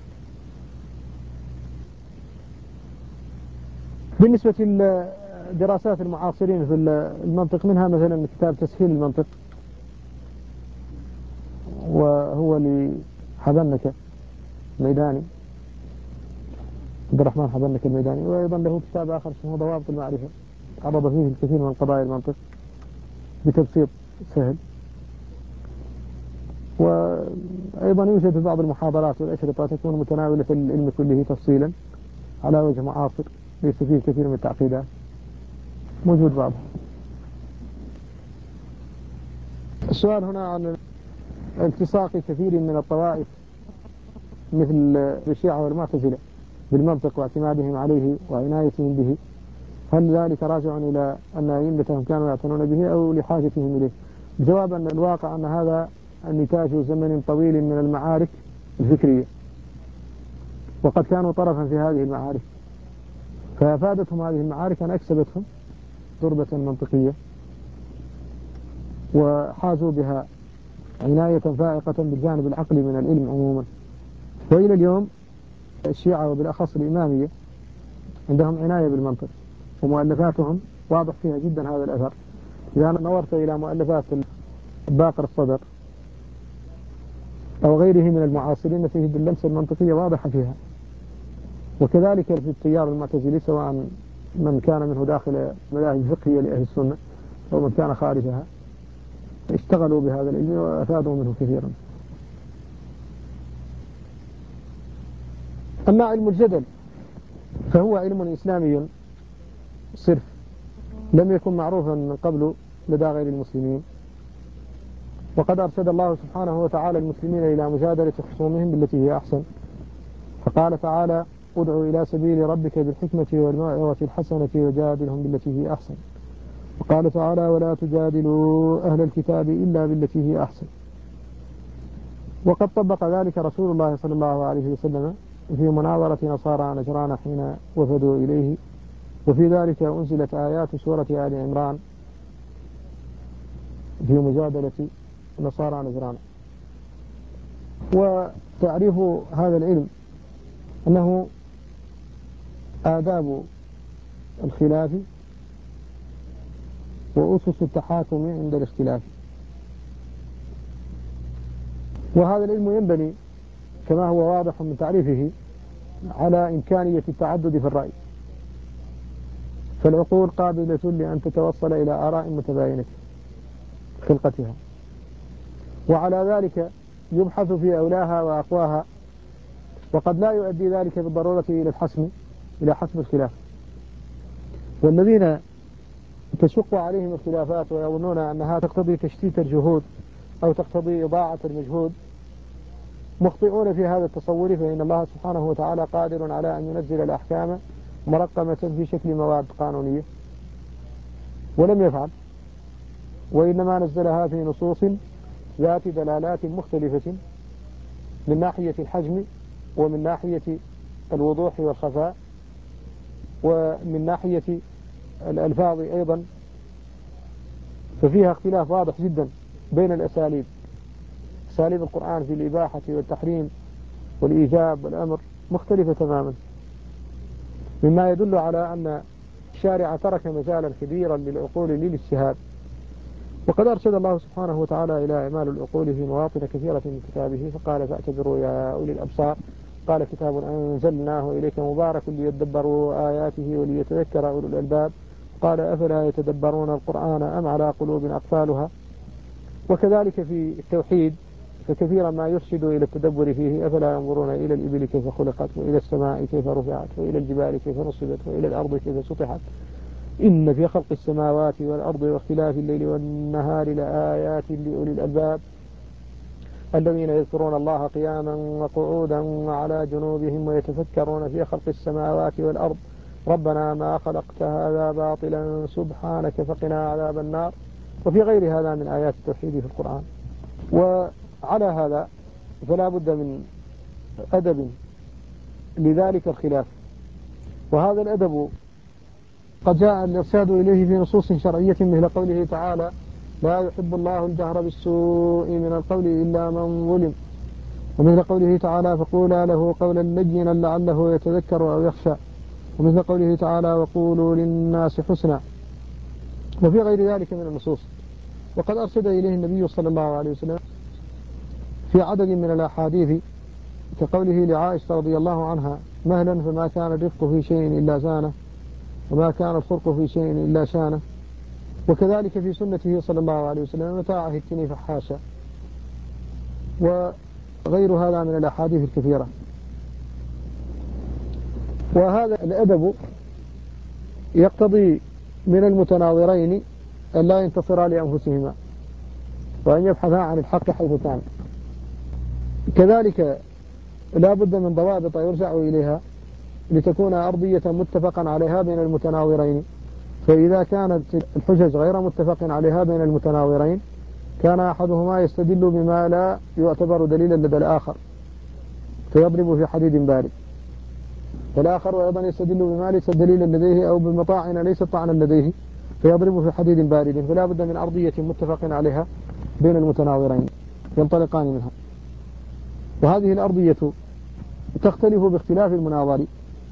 بالنسبة لدراسات المعاصرين في المنطق، منها مثلا كتاب تسهيل المنطق، وهو لحبنكة الميداني، عبد الرحمن حبنكة الميداني، وأيضا له كتاب آخر اسمه ضوابط المعرفة، عرض فيه الكثير من قضايا المنطق بتبسيط سهل. وأيضا يوجد في بعض المحاضرات والأشرطة تكون متناولة العلم كله تفصيلا على وجه معاصر، ليس فيه كثير من التعقيدات، موجود بعض. السؤال هنا عن التصاق كثير من الطوائف مثل الشيعة والمعتزلة بالمنطق واعتمادهم عليه وعنايتهم به، هل ذلك راجع إلى أن أئمتهم كانوا يعتنون به أو لحاجتهم إليه؟ الجواب أن الواقع أن هذا نتاج زمن طويل من المعارك الفكرية، وقد كانوا طرفا في هذه المعارك، فأفادتهم هذه المعارك أن أكسبتهم تربة منطقية وحازوا بها عناية فائقة بالجانب العقلي من العلم عموما. وإلى اليوم الشيعة وبالأخص الإمامية عندهم عناية بالمنطق، ومؤلفاتهم واضح فيها جدا هذا الأثر. إذا نظرت إلى مؤلفات باقر الصدر أو غيره من المعاصرين تجد اللمسة المنطقية واضحة فيها. وكذلك في التيار المعتزلي، سواء من كان منه داخل مذاهب فقهية لأهل السنة أو من كان خارجها، اشتغلوا بهذا العلم وأفادوا منه كثيرا. أما علم الجدل فهو علم إسلامي صرف، لم يكن معروفا من قبل لدى غير المسلمين، وقد أرشد الله سبحانه وتعالى المسلمين إلى مجادلة خصومهم بالتي هي أحسن، فقال تعالى: ادع إلى سبيل ربك بالحكمة والموعظة الحسنة وجادلهم بالتي هي أحسن. وقال تعالى: ولا تجادلوا أهل الكتاب إلا بالتي هي أحسن. وقد طبق ذلك رسول الله صلى الله عليه وسلم في مناظرة نصارى نجران حين وفدوا إليه، وفي ذلك أنزلت آيات سورة آل عمران في مجادلة نصارى نجران. وتعريف هذا العلم أنه آداب الخلاف وأسس التحاكم عند الاختلاف. وهذا العلم ينبني كما هو واضح من تعريفه على إمكانية التعدد في الرأي، فالعقول قابلة لأن تتوصل إلى آراء متباينة خلقتها، وعلى ذلك يبحث في أولاها وأقواها، وقد لا يؤدي ذلك بالضرورة إلى حسم الخلاف. والذين تشق عليهم الخلافات ويظنون أنها تقتضي تشتيت الجهود أو تقتضي إضاعة المجهود مخطئون في هذا التصور، فإن الله سبحانه وتعالى قادر على أن ينزل الأحكام مرقمة في شكل مواد قانونية، ولم يفعل، وإنما نزلها في نصوص ذات دلالات مختلفة من ناحية الحجم ومن ناحية الوضوح والخفاء ومن ناحية الألفاظ أيضا، ففيها اختلاف واضح جدا بين الأساليب، أساليب القرآن في الإباحة والتحريم والإيجاب والأمر مختلفة تماما، مما يدل على أن الشارع ترك مجالا كبيرا للعقول للاجتهاد. وقد أرشد الله سبحانه وتعالى إلى إعمال العقول في مواطن كثيرة من كتابه، فقال فاعتبروا يا أولي الأبصار، قال كتاب أنزلناه إليك مبارك ليدبروا آياته وليتذكر أولو الألباب، قال أفلا يتدبرون القرآن أم على قلوب أقفالها. وكذلك في التوحيد فكثيرا ما يرشد إلى التدبر فيه، أفلا ينظرون إلى الإبل كيف خلقت، وإلى السماء كيف رفعت، وإلى الجبال كيف نصبت، وإلى الأرض كيف سطحت، إن في خلق السماوات والأرض واختلاف الليل والنهار لآيات لأولي الألباب الذين يذكرون الله قياما وقعودا وعلى جنوبهم ويتفكرون في خلق السماوات والأرض ربنا ما خلقت هذا باطلا سبحانك فقنا عذاب النار. وفي غير هذا من آيات التوحيد في القرآن. وعلى هذا فلا بد من أدب لذلك الخلاف، وهذا الأدب قد جاء الإرشاد إليه في نصوص شرعية مثل قوله تعالى لا يحب الله الجهر بالسوء من القول إلا من ظلم، ومثل قوله تعالى فقولا له قولا لينا لعله يتذكر أو يخشى، ومثل قوله تعالى وقولوا للناس حسنا، وفي غير ذلك من النصوص. وقد أرشد إليه النبي صلى الله عليه وسلم في عدد من الأحاديث كقوله لعائشة رضي الله عنها مهلا فما كان الرفق في شيء إلا زانه وما كان الخلق في شيء إلا شانه، وكذلك في سنته صلى الله عليه وسلم متى عهدتني فحاشا، وغير هذا من الأحاديث الكثيرة. وهذا الأدب يقتضي من المتناظرين أن لا ينتصرا لأنفسهما وأن يبحثا عن الحق حيث كان. كذلك لا بد من ضوابط يرجع إليها لتكون أرضية متفقا عليها بين المتناظرين، فإذا كانت الحجج غير متفق عليها بين المتناظرين كان أحدهما يستدل بما لا يعتبر دليلا لدى الآخر فيضرب في حديد بارد، والآخر أيضا يستدل بما ليس دليلا لديه أو بمطاعن ليس طعنا لديه فيضرب في حديد بارد. فلا بد من أرضية متفق عليها بين المتناظرين ينطلقان منها. وهذه الأرضية تختلف باختلاف المناظر،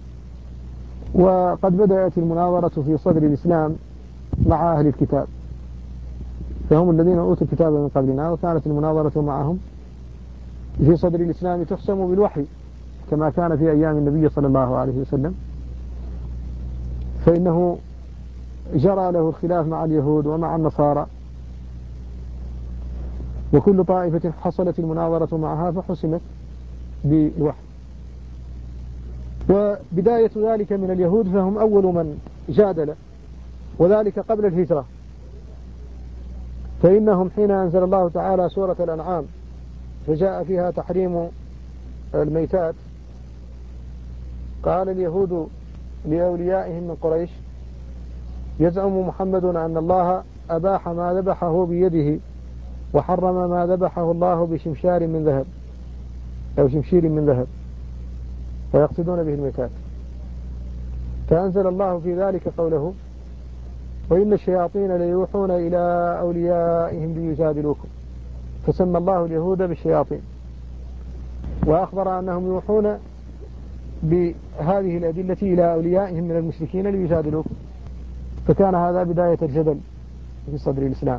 وقد بدأت المناظرة في صدر الإسلام مع أهل الكتاب فهم الذين أوتوا الكتاب من قبلنا، وكانت المناظرة معهم في صدر الإسلام تحسم بالوحي كما كان في أيام النبي صلى الله عليه وسلم، فإنه جرى له الخلاف مع اليهود ومع النصارى، وكل طائفة حصلت المناظرة معها فحسمت بالوحي. وبداية ذلك من اليهود فهم أول من جادل، وذلك قبل الهجرة، فإنهم حين أنزل الله تعالى سورة الأنعام فجاء فيها تحريم الميتات قال اليهود لأوليائهم من قريش يزعم محمد أن الله أباح ما ذبحه بيده وحرم ما ذبحه الله بشمشار من ذهب أو شمشير من ذهب، ويقصدون به الميتات. فأنزل الله في ذلك قوله وإن الشياطين ليوحون إلى أوليائهم ليجادلوكم، فسمى الله اليهود بالشياطين، وأخبر أنهم يوحون بهذه الأدلة إلى أوليائهم من المشركين ليجادلوكم، فكان هذا بداية الجدل في صدر الإسلام.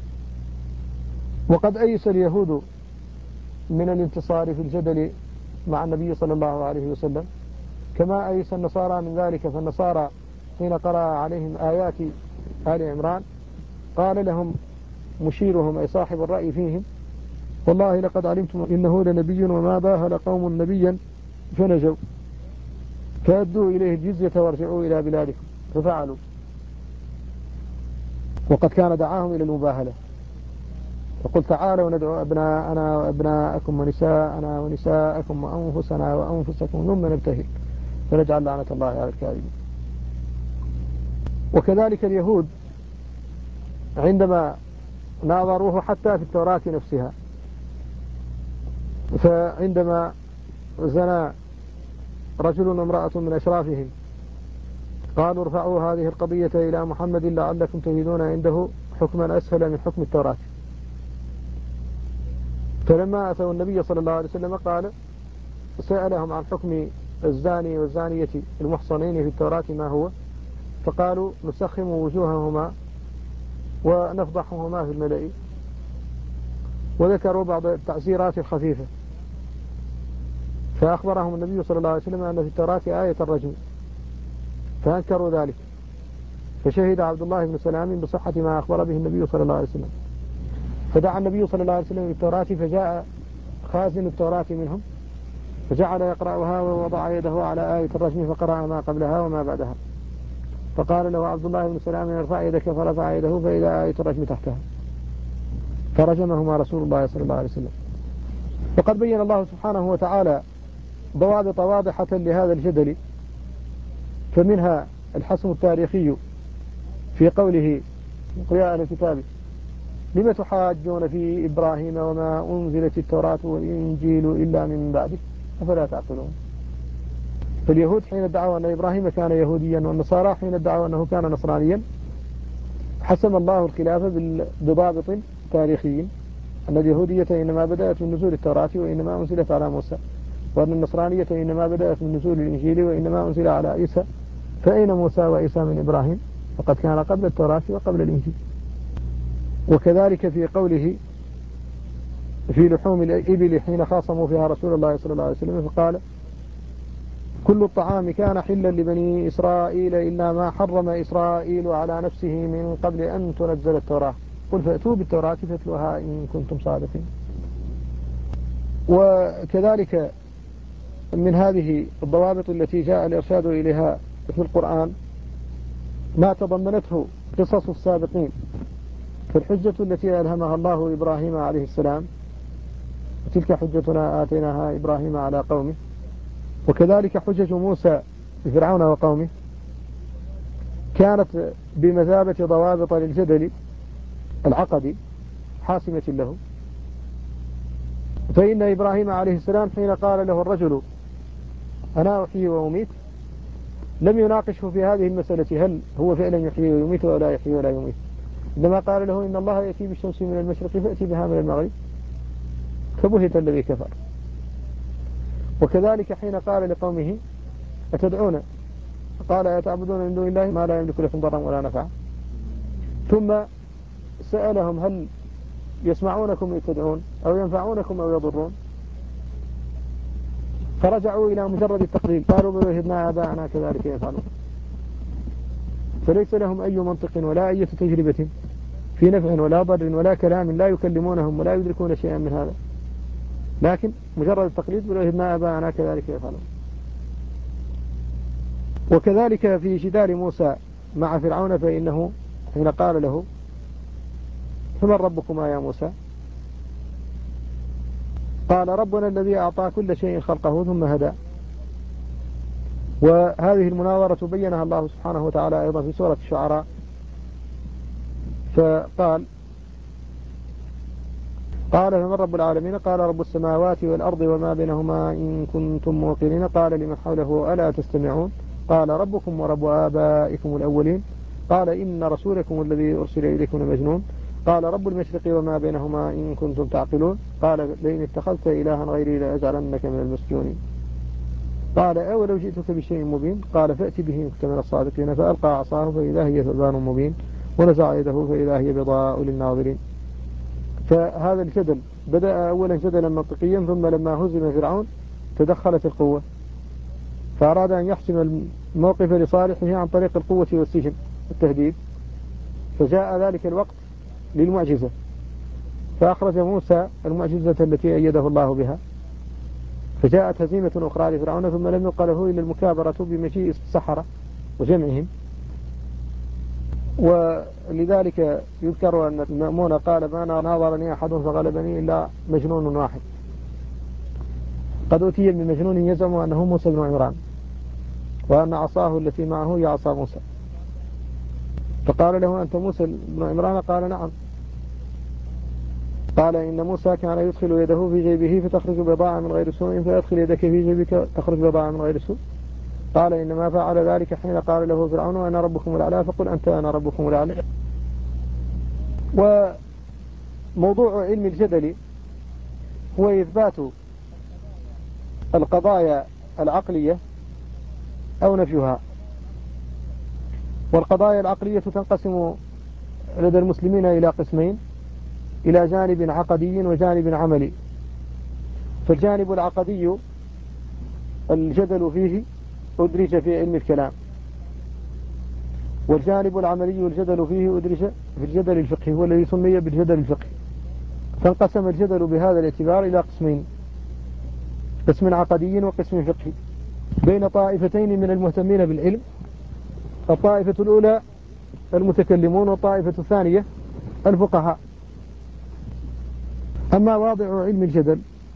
وقد أيس اليهود من الانتصار في الجدل مع النبي صلى الله عليه وسلم كما أيس النصارى من ذلك، فالنصارى حين قرأ عليهم آيات آل عمران قال لهم مشيرهم أي صاحب الرأي فيهم والله لقد علمتم إنه لنبي وما باهل قوم نبيا فنجوا فأدوا إليه الجزية وارجعوا إلى بلادكم، ففعلوا، وقد كان دعاهم إلى المباهلة. فقل تعالوا ندعو أبناءنا وأبناءكم ونساءنا ونساءكم وأنفسنا وأنفسكم ثم نبتهل فنجعل لعنة الله على الكاذبين. وكذلك اليهود عندما ناظروه حتى في التوراة نفسها، فعندما زنى رجل وامرأة من أشرافهم قالوا ارفعوا هذه القضية إلى محمد لعلكم تجدون عنده حكما أسهل من حكم التوراة. فلما أتوا النبي صلى الله عليه وسلم قال سألهم عن حكم الزاني والزانية المحصنين في التوراة ما هو، فقالوا نسخم وجوههما ونفضحهما في الملأ، وذكروا بعض التعزيرات الخفيفة. فأخبرهم النبي صلى الله عليه وسلم أن في التوراة آية الرجم، فأنكروا ذلك، فشهد عبد الله بن سلام بصحة ما أخبر به النبي صلى الله عليه وسلم، فدعا النبي صلى الله عليه وسلم بالتوراة، فجاء خازن التوراة منهم فجعل يقرأها ووضع يده على آية الرجم فقرأ ما قبلها وما بعدها، فقال له عبد الله بن سلام ارفع يدك، فرفع يده فإذا آية الرجم تحتها، فرجمهما رسول الله صلى الله عليه وسلم. وقد بين الله سبحانه وتعالى ضوابط واضحة لهذا الجدل، فمنها الحسم التاريخي في قوله قراءة الكتاب لم تحاجون في إبراهيم وما أنزلت التوراة والإنجيل إلا من بعده أفلا تعقلون. فاليهود حين ادعوا أن إبراهيم كان يهوديا، والنصارى حين ادعوا أنه كان نصرانيا، حسم الله الخلاف بضابط تاريخي، أن اليهودية إنما بدأت من نزول التوراة وإنما أنزلت على موسى، وأن النصرانية إنما بدأت من نزول الإنجيل وإنما أنزل على عيسى، فأين موسى وعيسى من إبراهيم؟ فقد كان قبل التوراة وقبل الإنجيل. وكذلك في قوله في لحوم الإبل حين خاصموا فيها رسول الله صلى الله عليه وسلم فقال كل الطعام كان حلا لبني إسرائيل إلا ما حرم إسرائيل على نفسه من قبل أن تنزل التوراة، قل فأتوا بالتوراة فاتلوها إن كنتم صادقين. وكذلك من هذه الضوابط التي جاء الإرشاد إليها في القرآن ما تضمنته قصص السابقين، فالحجة التي ألهمها الله إبراهيم عليه السلام، وتلك حجتنا آتيناها إبراهيم على قومه، وكذلك حجج موسى بفرعون وقومه كانت بمثابة ضوابط للجدل العقدي حاسمة له. فإن إبراهيم عليه السلام حين قال له الرجل أنا أحيي وأميت لم يناقشه في هذه المسألة هل هو فعلا يحيي ويميت ولا يحيي ولا يميت، عندما قال له إن الله يأتي بالشمس من المشرق فأتي بها من المغرب، فبهت الذي كفر. وكذلك حين قال لقومه أتدعون، قال أتعبدون من دون الله ما لا يملك لكم ضرا ولا نفعا، ثم سألهم هل يسمعونكم إذ تدعون أو ينفعونكم أو يضرون، فرجعوا إلى مجرد التقليل، قالوا بل وجدنا آباءنا كذلك يفعلون. فليس لهم أي منطق ولا أي تجربة في نفع ولا ضر ولا كلام، لا يكلمونهم ولا يدركون شيئا من هذا، لكن مجرد التقليد بل وجدنا آباءنا كذلك يفعلون. وكذلك في جدال موسى مع فرعون، فإنه حين قال له فمن ربكما يا موسى، قال ربنا الذي أعطى كل شيء خلقه ثم هدى. وهذه المناظرة بينها الله سبحانه وتعالى أيضا في سورة الشعراء، فقال فمن رب العالمين، قال رب السماوات والأرض وما بينهما إن كنتم موقنين، قال لمن حوله ألا تستمعون، قال ربكم ورب آبائكم الأولين، قال إن رسولكم الذي أرسل إليكم لمجنون، قال رب المشرق وما بينهما إن كنتم تعقلون، قال لئن اتخذت إلها غيري لأجعلنك من المسجونين، قال أولو جئتك بشيء مبين، قال فأت به إن كنت من الصادقين، فألقى عصاه فإذا هي ثعبان مبين، ونزع يده فإذا هي بيضاء للناظرين. فهذا الجدل بدأ أولا جدلا منطقيا، ثم لما هزم فرعون تدخلت القوة، فأراد أن يحسم الموقف لصالحه عن طريق القوة والسجن والتهديد، فجاء ذلك الوقت للمعجزة، فأخرج موسى المعجزة التي أيده الله بها، فجاءت هزيمة أخرى لفرعون، ثم لم يبق له إلا المكابرة بمجيء السحرة وجمعهم. ولذلك يذكر أن المأمون قال ما ناظرني أحد فغلبني إلا مجنون واحد، قد أتي بمجنون يزعم أنه موسى بن عمران، وأن عصاه التي معه هي عصا موسى، فقال له أنت موسى بن عمران؟ قال نعم. قال إن موسى كان يدخل يده في جيبه فتخرج بضاعة من غير سوء، فأدخل يدك في جيبك تخرج بضاعة من غير سوء، قال إنما فعل ذلك حين قال له فرعون أنا ربكم الأعلى، فقل أنت أنا ربكم الأعلى. وموضوع علم الجدل هو إثبات القضايا العقلية أو نفيها. والقضايا العقلية تنقسم لدى المسلمين إلى قسمين: إلى جانب عقدي وجانب عملي. فالجانب العقدي الجدل فيه أدرج في علم الكلام، والجانب العملي الجدل فيه أدرج في الجدل الفقهي، هو الذي سمي بالجدل الفقهي. فانقسم الجدل بهذا الاعتبار إلى قسمين: قسم عقدي وقسم فقهي، بين طائفتين من المهتمين بالعلم: الطائفة الأولى المتكلمون، والطائفة الثانية الفقهاء. أما واضع علم الجدل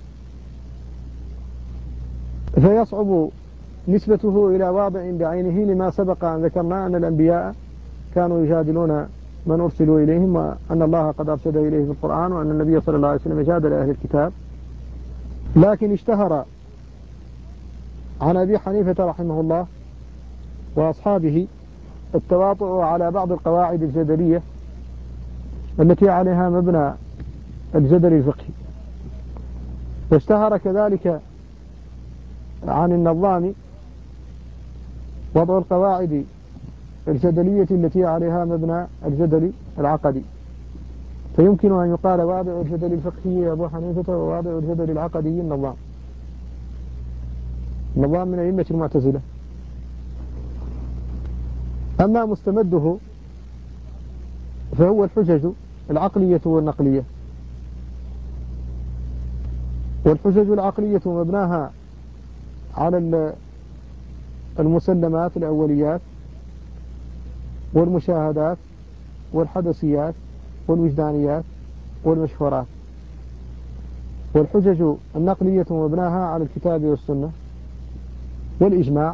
فيصعب نسبته إلى واضع بعينه، لما سبق أن ذكرنا أن الأنبياء كانوا يجادلون من أرسلوا إليهم، وأن الله قد أرشد إليه في القرآن، وأن النبي صلى الله عليه وسلم جادل أهل الكتاب. لكن اشتهر عن أبي حنيفة رحمه الله وأصحابه التواطؤ على بعض القواعد الجدلية التي عليها مبنى الجدل الفقهي، واشتهر كذلك عن النظام وضع القواعد الجدلية التي عليها مبنى الجدل العقدي. فيمكن أن يقال واضع الجدل الفقهي أبو حنيفة، وواضع الجدل العقدي النظام من أئمة المعتزلة. أما مستمده فهو الحجج العقلية والنقلية. والحجج العقلية مبناها على المسلمات الأوليات والمشاهدات والحدثيات والوجدانيات والمشهورات. والحجج النقلية مبناها على الكتاب والسنة والإجماع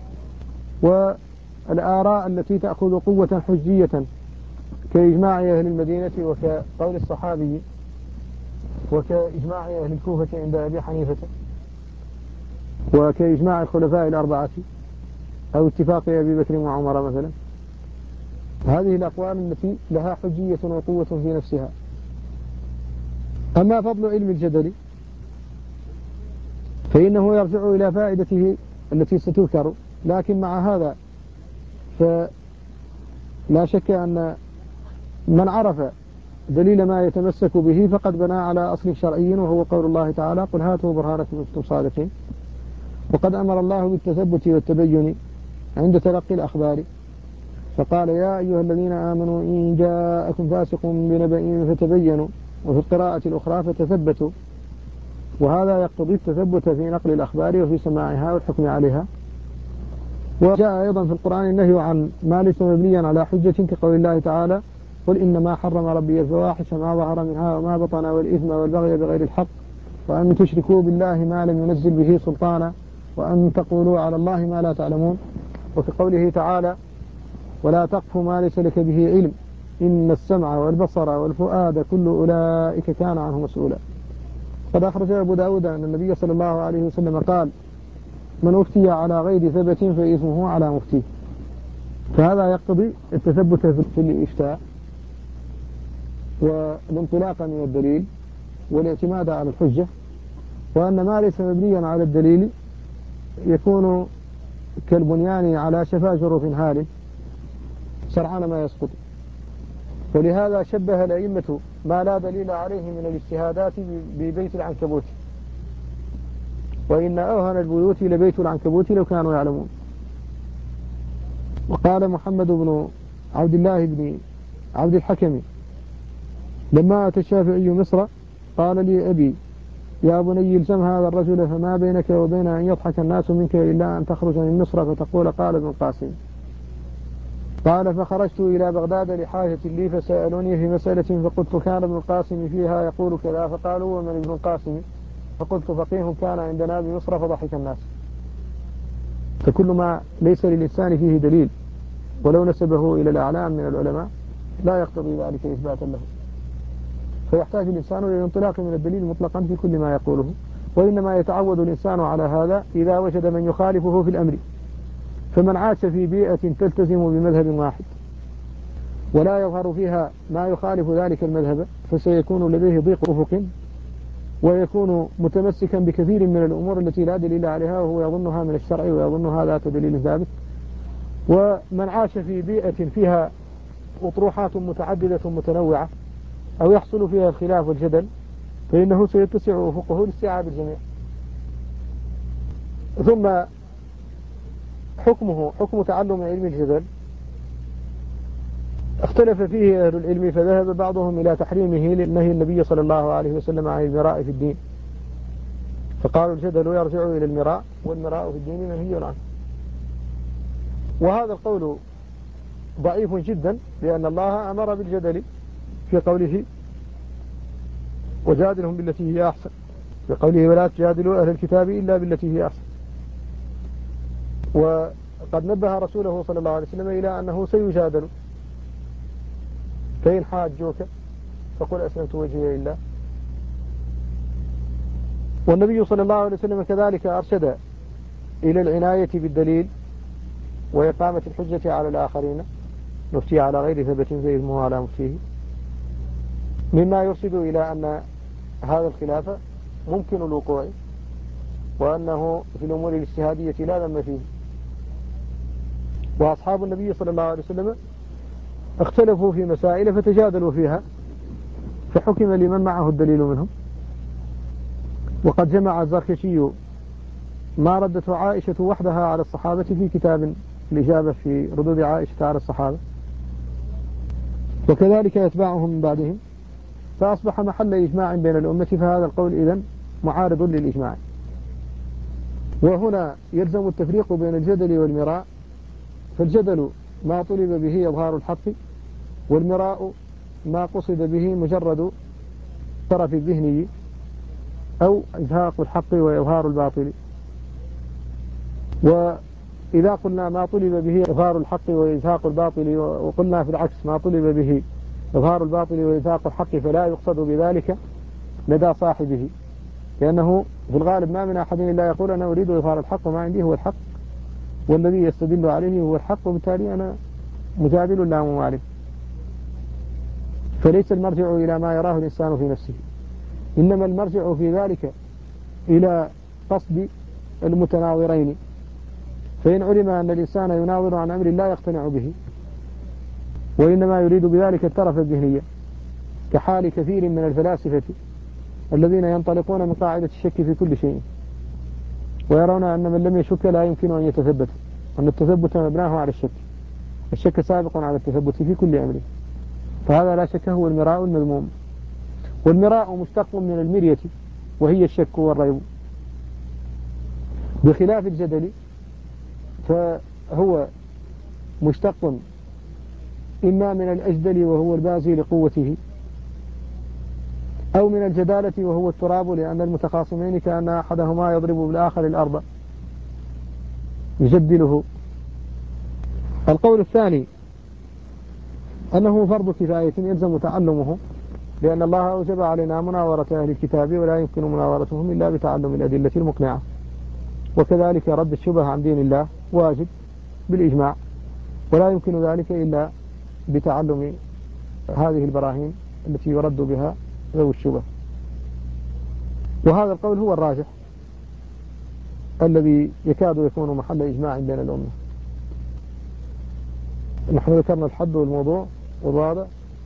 والآراء التي تأخذ قوة حجية، كإجماع أهل المدينة وكقول الصحابي، وكإجماع أهل الكوفة عند أبي حنيفة، وكإجماع الخلفاء الأربعة، أو اتفاق أبي بكر وعمر مثلا. هذه الأقوال التي لها حجية وقوة في نفسها. أما فضل علم الجدل فإنه يرجع إلى فائدته التي ستذكر، لكن مع هذا فلا شك أن من عرف دليل ما يتمسك به فقد بنى على أصل شرعي، وهو قول الله تعالى: قل هاتوا برهانكم إن كنتم صادقين. وقد أمر الله بالتثبت والتبين عند تلقي الأخبار، فقال: يا أيها الذين آمنوا إن جاءكم فاسق بنبأ فتبينوا، وفي القراءة الأخرى فتثبتوا. وهذا يقتضي التثبت في نقل الأخبار وفي سماعها والحكم عليها. وجاء أيضا في القرآن النهي عن ما ليس مبنيا على حجة، كقول الله تعالى: قل إنما حرم ربي الفواحش ما ظهر منها وما بطن والإثم والبغي بغير الحق وأن تشركوا بالله ما لم ينزل به سلطانا وأن تقولوا على الله ما لا تعلمون. وفي قوله تعالى: ولا تقف ما ليس لك به علم إن السمع والبصر والفؤاد كل أولئك كان عنه مسؤولا. قد أخرج أبو داود أن النبي صلى الله عليه وسلم قال: من أفتي على غير ثبت فإثمه على مفتيه. فهذا يقتضي التثبت في الإفتاء والانطلاق من الدليل والاعتماد على الحجة، وأن ما ليس مبنيا على الدليل يكون كالبنيان على شفا جرف هال سرعان ما يسقط. ولهذا شبه الأئمة ما لا دليل عليه من الاجتهادات ببيت العنكبوت، وإن أوهن البيوت لبيت العنكبوت لو كانوا يعلمون. وقال محمد بن عبد الله بن عبد الحكم لما أتى الشافعي مصر قال لي أبي: يا بني الزم هذا الرجل، فما بينك وبين أن يضحك الناس منك إلا أن تخرج من مصر فتقول قال ابن القاسم. قال: فخرجت إلى بغداد لحاجة لي فسألوني في مسألة فقلت: كان ابن القاسم فيها يقول كذا. فقالوا: ومن ابن القاسم؟ فقلت: فقيه كان عندنا بمصر. فضحك الناس. فكل ما ليس للإنسان فيه دليل ولو نسبه إلى الأعلام من العلماء لا يقتضي ذلك إثباتا له، فيحتاج الإنسان إلى الانطلاق من الدليل مطلقا في كل ما يقوله. وإنما يتعود الإنسان على هذا إذا وجد من يخالفه في الأمر. فمن عاش في بيئة تلتزم بمذهب واحد ولا يظهر فيها ما يخالف ذلك المذهب فسيكون لديه ضيق أفق ويكون متمسكا بكثير من الأمور التي لا دليل عليها وهو يظنها من الشرع ويظنها ذات دليل ثابت. ومن عاش في بيئة فيها أطروحات متعددة متنوعة أو يحصل فيها الخلاف والجدل فإنه سيتسع أفقه لاستيعاب الجميع. ثم حكم تعلم علم الجدل اختلف فيه أهل العلم، فذهب بعضهم إلى تحريمه لنهي النبي صلى الله عليه وسلم عن المراء في الدين، فقالوا الجدل يرجع إلى المراء والمراء في الدين منهي عنه. وهذا القول ضعيف جدا، لأن الله أمر بالجدل في قوله وجادلهم بالتي هي أحسن، في قوله ولا تجادلوا أهل الكتاب إلا بالتي هي أحسن. وقد نبه رسوله صلى الله عليه وسلم إلى أنه سيجادل، فإن حاجوك فقل أسلمت وجهي لله. والنبي صلى الله عليه وسلم كذلك أرشد إلى العناية بالدليل وإقامة الحجة على الآخرين، نفتي على غير ثبت فإثمه على مفتيه، مما يرشد إلى أن هذا الخلاف ممكن الوقوع، وأنه في الأمور الاجتهادية لا ذم فيه. وأصحاب النبي صلى الله عليه وسلم اختلفوا في مسائل فتجادلوا فيها فحكم لمن معه الدليل منهم. وقد جمع الزركشي ما ردته عائشة وحدها على الصحابة في كتاب الإجابة في ردود عائشة على الصحابة، وكذلك يتبعهم من بعدهم، فأصبح محل إجماع بين الأمة، فهذا القول إذن معارض للإجماع. وهنا يلزم التفريق بين الجدل والمراء، فالجدل ما طلب به إظهار الحق، والمراء ما قصد به مجرد طرف الذهني أو إزهاق الحق وإظهار الباطل. وإذا قلنا ما طلب به إظهار الحق وإزهاق الباطل، وقلنا في العكس ما طلب به إظهار الباطل وإزهاق الحق، فلا يقصد بذلك لدى صاحبه، لأنه في الغالب ما من أحد إلا يقول أنا أريد إظهار الحق وما عندي هو الحق، والذي يستدل عليه هو الحق، وبالتالي أنا مجادل لا ممارس. فليس المرجع إلى ما يراه الإنسان في نفسه، إنما المرجع في ذلك إلى قصد المتناظرين. فإن علم أن الإنسان يناظر عن أمر لا يقتنع به وإنما يريد بذلك الترف الذهني، كحال كثير من الفلاسفة الذين ينطلقون من قاعدة الشك في كل شيء، ويرون أن من لم يشك لا يمكن أن يتثبت، أن التثبت مبناه على الشك، الشك سابق على التثبت في كل أمر، فهذا لا شك هو المراء المذموم. والمراء مشتق من المرية وهي الشك والريب، بخلاف الجدل فهو مشتق إما من الأجدل وهو البازي لقوته، أو من الجدالة وهو التراب، لأن المتخاصمين كأن أحدهما يضرب بالآخر الأرض يجدله. القول الثاني أنه فرض كفاية يلزم تعلمه، لأن الله أوجب علينا مناورة أهل الكتاب، ولا يمكن مناورتهم إلا بتعلم الأدلة المقنعة. وكذلك رد الشبه عن دين الله واجب بالإجماع، ولا يمكن ذلك إلا بتعلم هذه البراهين التي يرد بها ذوي الشبه. وهذا القول هو الراجح الذي يكاد يكون محل إجماع بين الأمة. نحن ذكرنا الحد والموضوع والوضع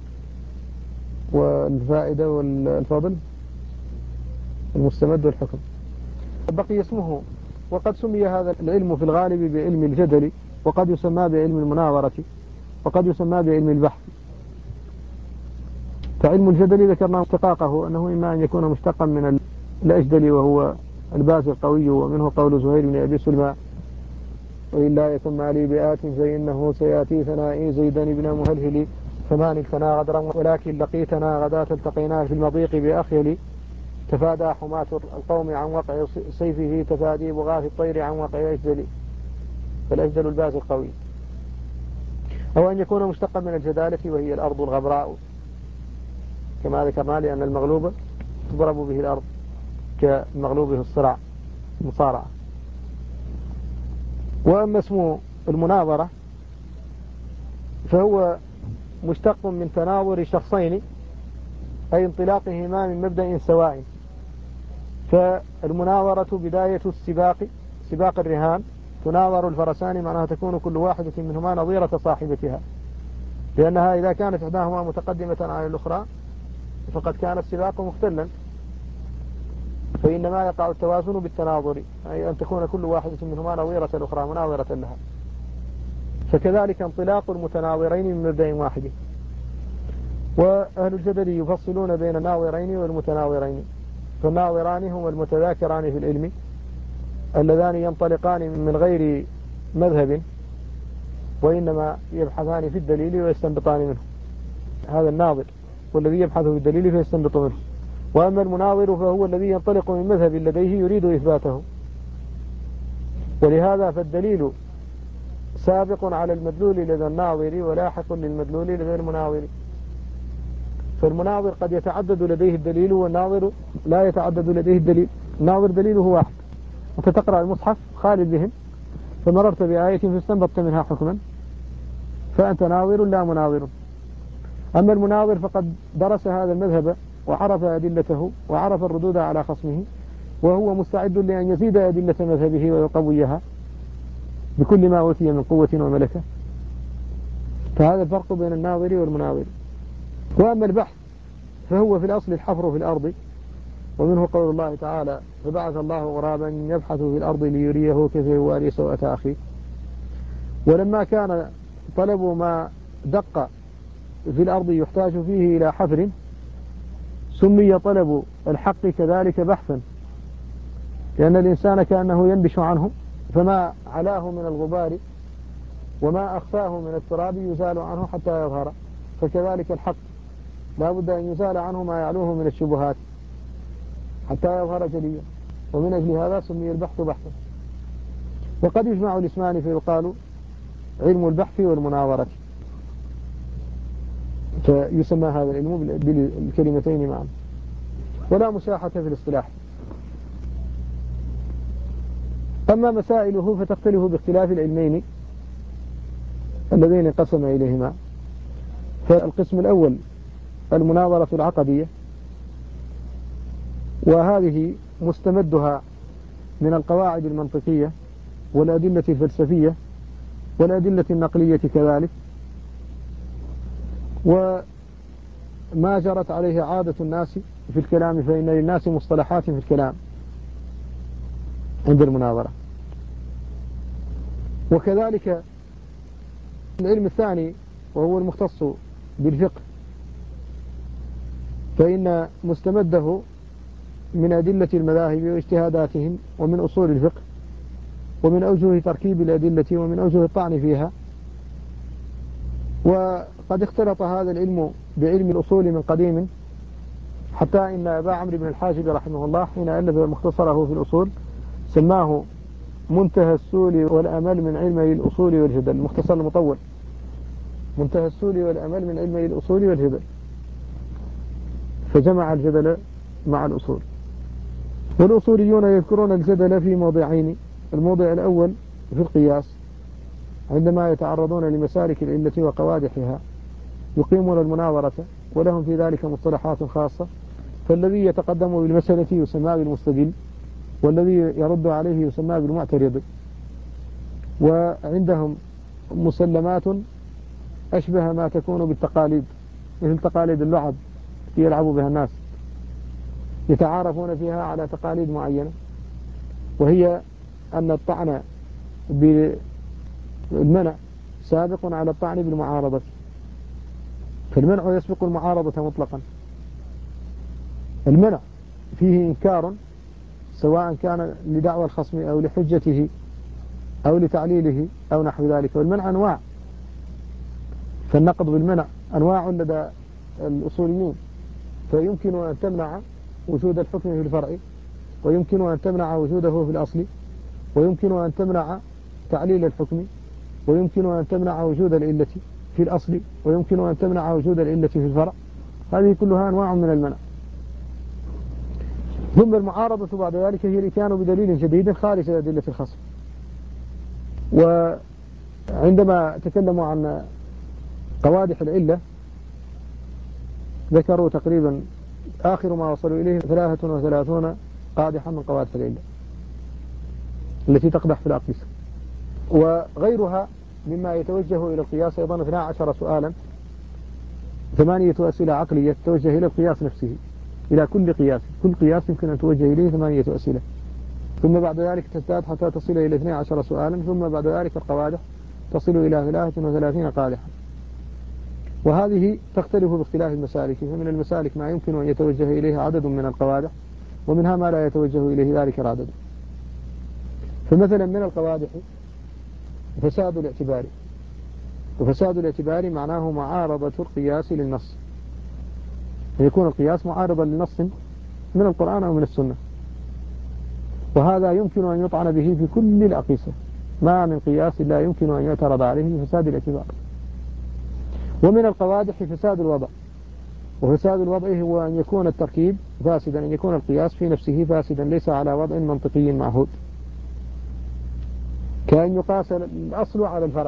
والفائدة والفضل، المستمد والحكم، بقي اسمه. وقد سمي هذا العلم في الغالب بعلم الجدل، وقد يسمى بعلم المناظرة، وقد يسمى بعلم البحث. فعلم الجدل ذكرنا اشتقاقه أنه إما أن يكون مشتقا من الأجدل وهو الباز القوي، ومنه قول زهير بن أبي سلمى وإلا يكن مالي بآت فإنه سيأتي ثنائي زيدا بن مهلهل فما نلتنا غدرا ولكن لقيتنا غداة التقينا في المضيق بأخيل تفادى حماة القوم عن وقع سيفه تفادي بغاث الطير عن وقع أجدل، فالأجدل الباز القوي. أو أن يكون مشتقا من الجدالة وهي الأرض الغبراء كما ذكرنا، لأن المغلوب تضرب به الأرض كمغلوب به الصراع المصارعة. وأما اسم المناظرة فهو مشتق من تناظر شخصين، أي انطلاقهما من مبدأ سواء، فالمناظرة بداية السباق، سباق الرهان، تناظر الفرسان، معناها تكون كل واحدة منهما نظيرة صاحبتها، لأنها إذا كانت إحداهما متقدمة على الأخرى فقد كان السباق مختلا، فإنما يقع التوازن بالتناظر، أي أن تكون كل واحدة منهما نظيرة الأخرى مناظرة لها. فكذلك انطلاق المتناظرين من مبدأ واحد. وأهل الجدل يفصلون بين الناظرين والمتناظرين، فالناظران هما المتذاكران في العلم اللذان ينطلقان من غير مذهب، وإنما يبحثان في الدليل ويستنبطان منه. هذا الناظر والذي يبحث في الدليل فيستنبط منه. وأما المناظر فهو الذي ينطلق من مذهب لديه يريد إثباته، ولهذا فالدليل سابق على المدلول لدى الناظر ولاحق للمدلول لدى المناظر. فالمناظر قد يتعدد لديه الدليل والناظر لا يتعدد لديه الدليل. الناظر دليله واحد، أنت تقرأ المصحف خالد ذهن فمررت بآية فاستنبطت منها حكما فأنت ناظر لا مناظر. أما المناظر فقد درس هذا المذهب وعرف أدلته وعرف الردود على خصمه، وهو مستعد لأن يزيد أدلة مذهبه ويقويها بكل ما أوتي من قوة وملكة. فهذا الفرق بين الناظر والمناظر. وأما البحث فهو في الأصل الحفر في الأرض، ومنه قول الله تعالى فبعث الله غرابا يبحث في الأرض ليريه كيف يواري سوءة أخيه. ولما كان طلب ما دق في الأرض يحتاج فيه إلى حفر سمي طلب الحق كذلك بحثا، لأن الإنسان كأنه ينبش عنه، فما علاه من الغبار وما أخفاه من التراب يزال عنه حتى يظهر. فكذلك الحق لا بد أن يزال عنه ما يعلوه من الشبهات حتى يظهر جليا، ومن أجل هذا سمي البحث بحثا. وقد يجمع الاسمان فيقال علم البحث والمناظرة، فيسمى هذا العلم بالكلمتين معا، ولا مشاحة في الاصطلاح. أما مسائله فتختلف باختلاف العلمين اللذين انقسم إليهما. فالقسم الأول المناظرة العقدية، وهذه مستمدها من القواعد المنطقية والأدلة الفلسفية والأدلة النقلية كذلك، وما جرت عليه عادة الناس في الكلام، فإن للناس مصطلحات في الكلام عند المناظرة. وكذلك العلم الثاني وهو المختص بالفقه، فإن مستمده من أدلة المذاهب واجتهاداتهم ومن أصول الفقه ومن أوجه تركيب الأدلة ومن أوجه الطعن فيها. وقد اختلط هذا العلم بعلم الأصول من قديم، حتى إن أبا عمرو بن الحاجب رحمه الله حين ألف مختصره في الأصول سماه منتهى السول والأمل من علمي الأصول والجدل، المختصر المطول، منتهى السول والأمل من علمي الأصول والجدل، فجمع الجدل مع الأصول. والأصوليون يذكرون الجدل في موضعين: الموضع الأول في القياس، عندما يتعرضون لمسالك العلة وقوادحها يقيمون المناظرة، ولهم في ذلك مصطلحات خاصة، فالذي يتقدم بالمسألة يسمى بالمستدل، والذي يرد عليه يسمى بالمعترض. وعندهم مسلمات أشبه ما تكون بالتقاليد، مثل تقاليد اللعب يلعب بها الناس، يتعارفون فيها على تقاليد معينة، وهي أن الطعن بالمنع سابق على الطعن بالمعارضة، فالمنع يسبق المعارضة مطلقا. المنع فيه إنكار سواء كان لدعوى الخصم أو لحجته أو لتعليله أو نحو ذلك. والمنع أنواع، فالنقض بالمنع أنواع لدى الأصوليين، فيمكن أن تمنع وجود الحكم في الفرع، ويمكن أن تمنع وجوده في الأصل، ويمكن أن تمنع تعليل الحكم، ويمكن أن تمنع وجود العلة في الأصل، ويمكن أن تمنع وجود العلة في الفرع. هذه كلها أنواع من المنع. ثم المعارضة بعد ذلك هي الإتيان بدليل جديد خارج أدلة الخصم. وعندما تكلموا عن قوادح العلة ذكروا تقريبا آخر ما وصلوا إليه 33 قادحا من قوادح العلة التي تقدح في الأقيسة. وغيرها مما يتوجه إلى القياس أيضا 12 سؤالا، 8 أسئلة عقلية تتوجه إلى القياس نفسه، إلى كل قياس، كل قياس يمكن أن توجه إليه 8 أسئلة، ثم بعد ذلك تزداد حتى تصل إلى 12 سؤالا، ثم بعد ذلك القوادح تصل إلى 33 قادحا. وهذه تختلف باختلاف المسالك، فمن المسالك ما يمكن أن يتوجه إليه عدد من القوادح، ومنها ما لا يتوجه إليه ذلك العدد. فمثلا من القوادح فساد الاعتبار، وفساد الاعتبار معناه معارضة القياس للنص، يكون القياس معارضا لنص من القرآن أو من السنة، وهذا يمكن أن يطعن به في كل الأقيسة، ما من قياس لا يمكن أن يعترض عليه بفساد الاعتبار. ومن القوادح فساد الوضع، وفساد الوضع هو أن يكون التركيب فاسدا، أن يكون القياس في نفسه فاسدا ليس على وضع منطقي معهود، كأن يقاس الأصل على الفرع،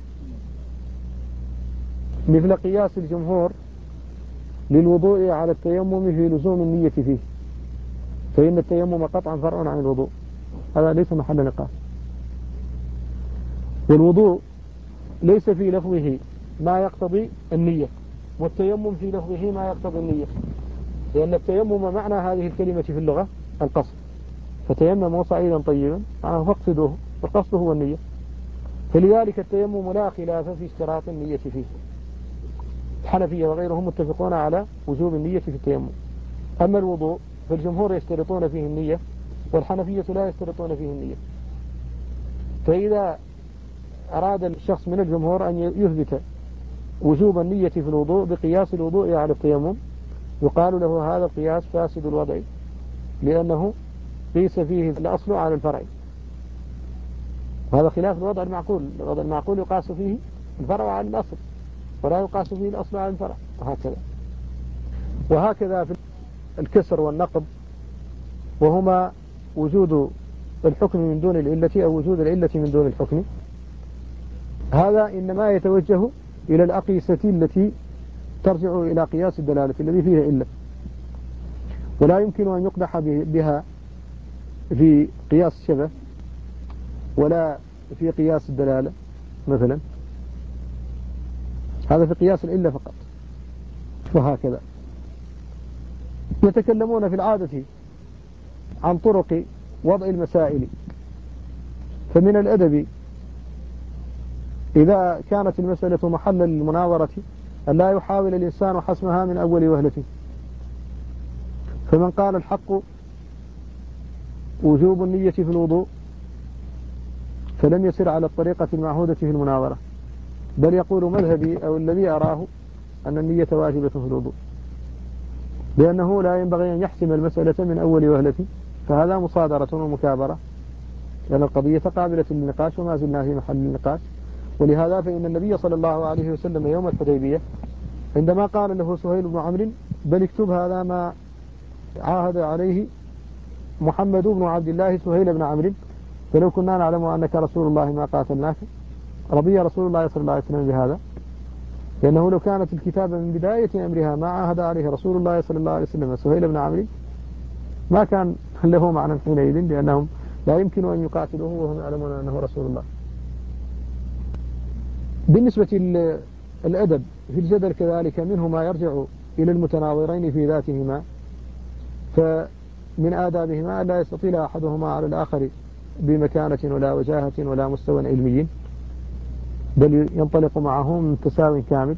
مثل قياس الجمهور للوضوء على التيمم في لزوم النية فيه، فإن التيمم قطعا فرع عن الوضوء، هذا ليس محل نقاش. والوضوء ليس في لفظه ما يقتضي النية، والتيمم في لفظه ما يقتضي النية، لأن التيمم معنى هذه الكلمة في اللغة القصد، فتيمموا صعيدا طيبا معناه فاقصدوه، والقصد هو النية، فلذلك التيمم لا خلاف في اشتراط النية فيه، الحنفية وغيرهم متفقون على وجوب النية في التيمم. أما الوضوء فالجمهور يشترطون فيه النية، والحنفية لا يشترطون فيه النية. فإذا أراد الشخص من الجمهور أن يثبت وجوب النية في الوضوء بقياس الوضوء على التيمم، يقال له هذا القياس فاسد الوضع، لأنه قيس فيه الأصل على الفرع، وهذا خلاف الوضع المعقول. الوضع المعقول يقاس فيه الفرع على الأصل، ولا يقاس فيه الأصل على الفرع، وهكذا في الكسر والنقض، وهما وجود الحكم من دون العلة أو وجود العلة من دون الحكم. هذا إنما يتوجه إلى الأقيسة التي ترجع إلى قياس الدلالة الذي فيها علة، ولا يمكن أن يقدح بها في قياس الشبه ولا في قياس الدلالة مثلا، هذا في قياس العلة فقط. وهكذا يتكلمون في العادة عن طرق وضع المسائل، فمن الأدب إذا كانت المسألة محلا للمناظرة أن لا يحاول الإنسان حسمها من أول وهلة، فمن قال الحق وجوب النية في الوضوء فلم يسر على الطريقة المعهودة في المناظرة، بل يقول مذهبي أو الذي أراه أن النية واجبة في الوضوء، لأنه لا ينبغي أن يحسم المسألة من أول وهلة، فهذا مصادرة ومكابرة، لأن القضية قابلة للنقاش وما زلنا في محل النقاش. ولهذا فإن النبي صلى الله عليه وسلم يوم الحديبية عندما قال له سهيل بن عمرو بل اكتب هذا ما عاهد عليه محمد بن عبد الله سهيل بن عمرو، فلو كنا نعلم أنك رسول الله ما قاتلناك، رضي رسول الله صلى الله عليه وسلم بهذا، لأنه لو كانت الكتابة من بداية أمرها ما عاهد عليه رسول الله صلى الله عليه وسلم سهيل بن عمرو ما كان له معنى حينئذ، لأنهم لا يمكن أن يقاتلوه وهم يعلمون أنه رسول الله. بالنسبة للأدب في الجدل كذلك منه ما يرجع إلى المتناظرين في ذاتهما، فمن آدابهما لا يستطيل أحدهما على الآخر بمكانة ولا وجاهة ولا مستوى علمي، بل ينطلق معهم من تساوي كامل،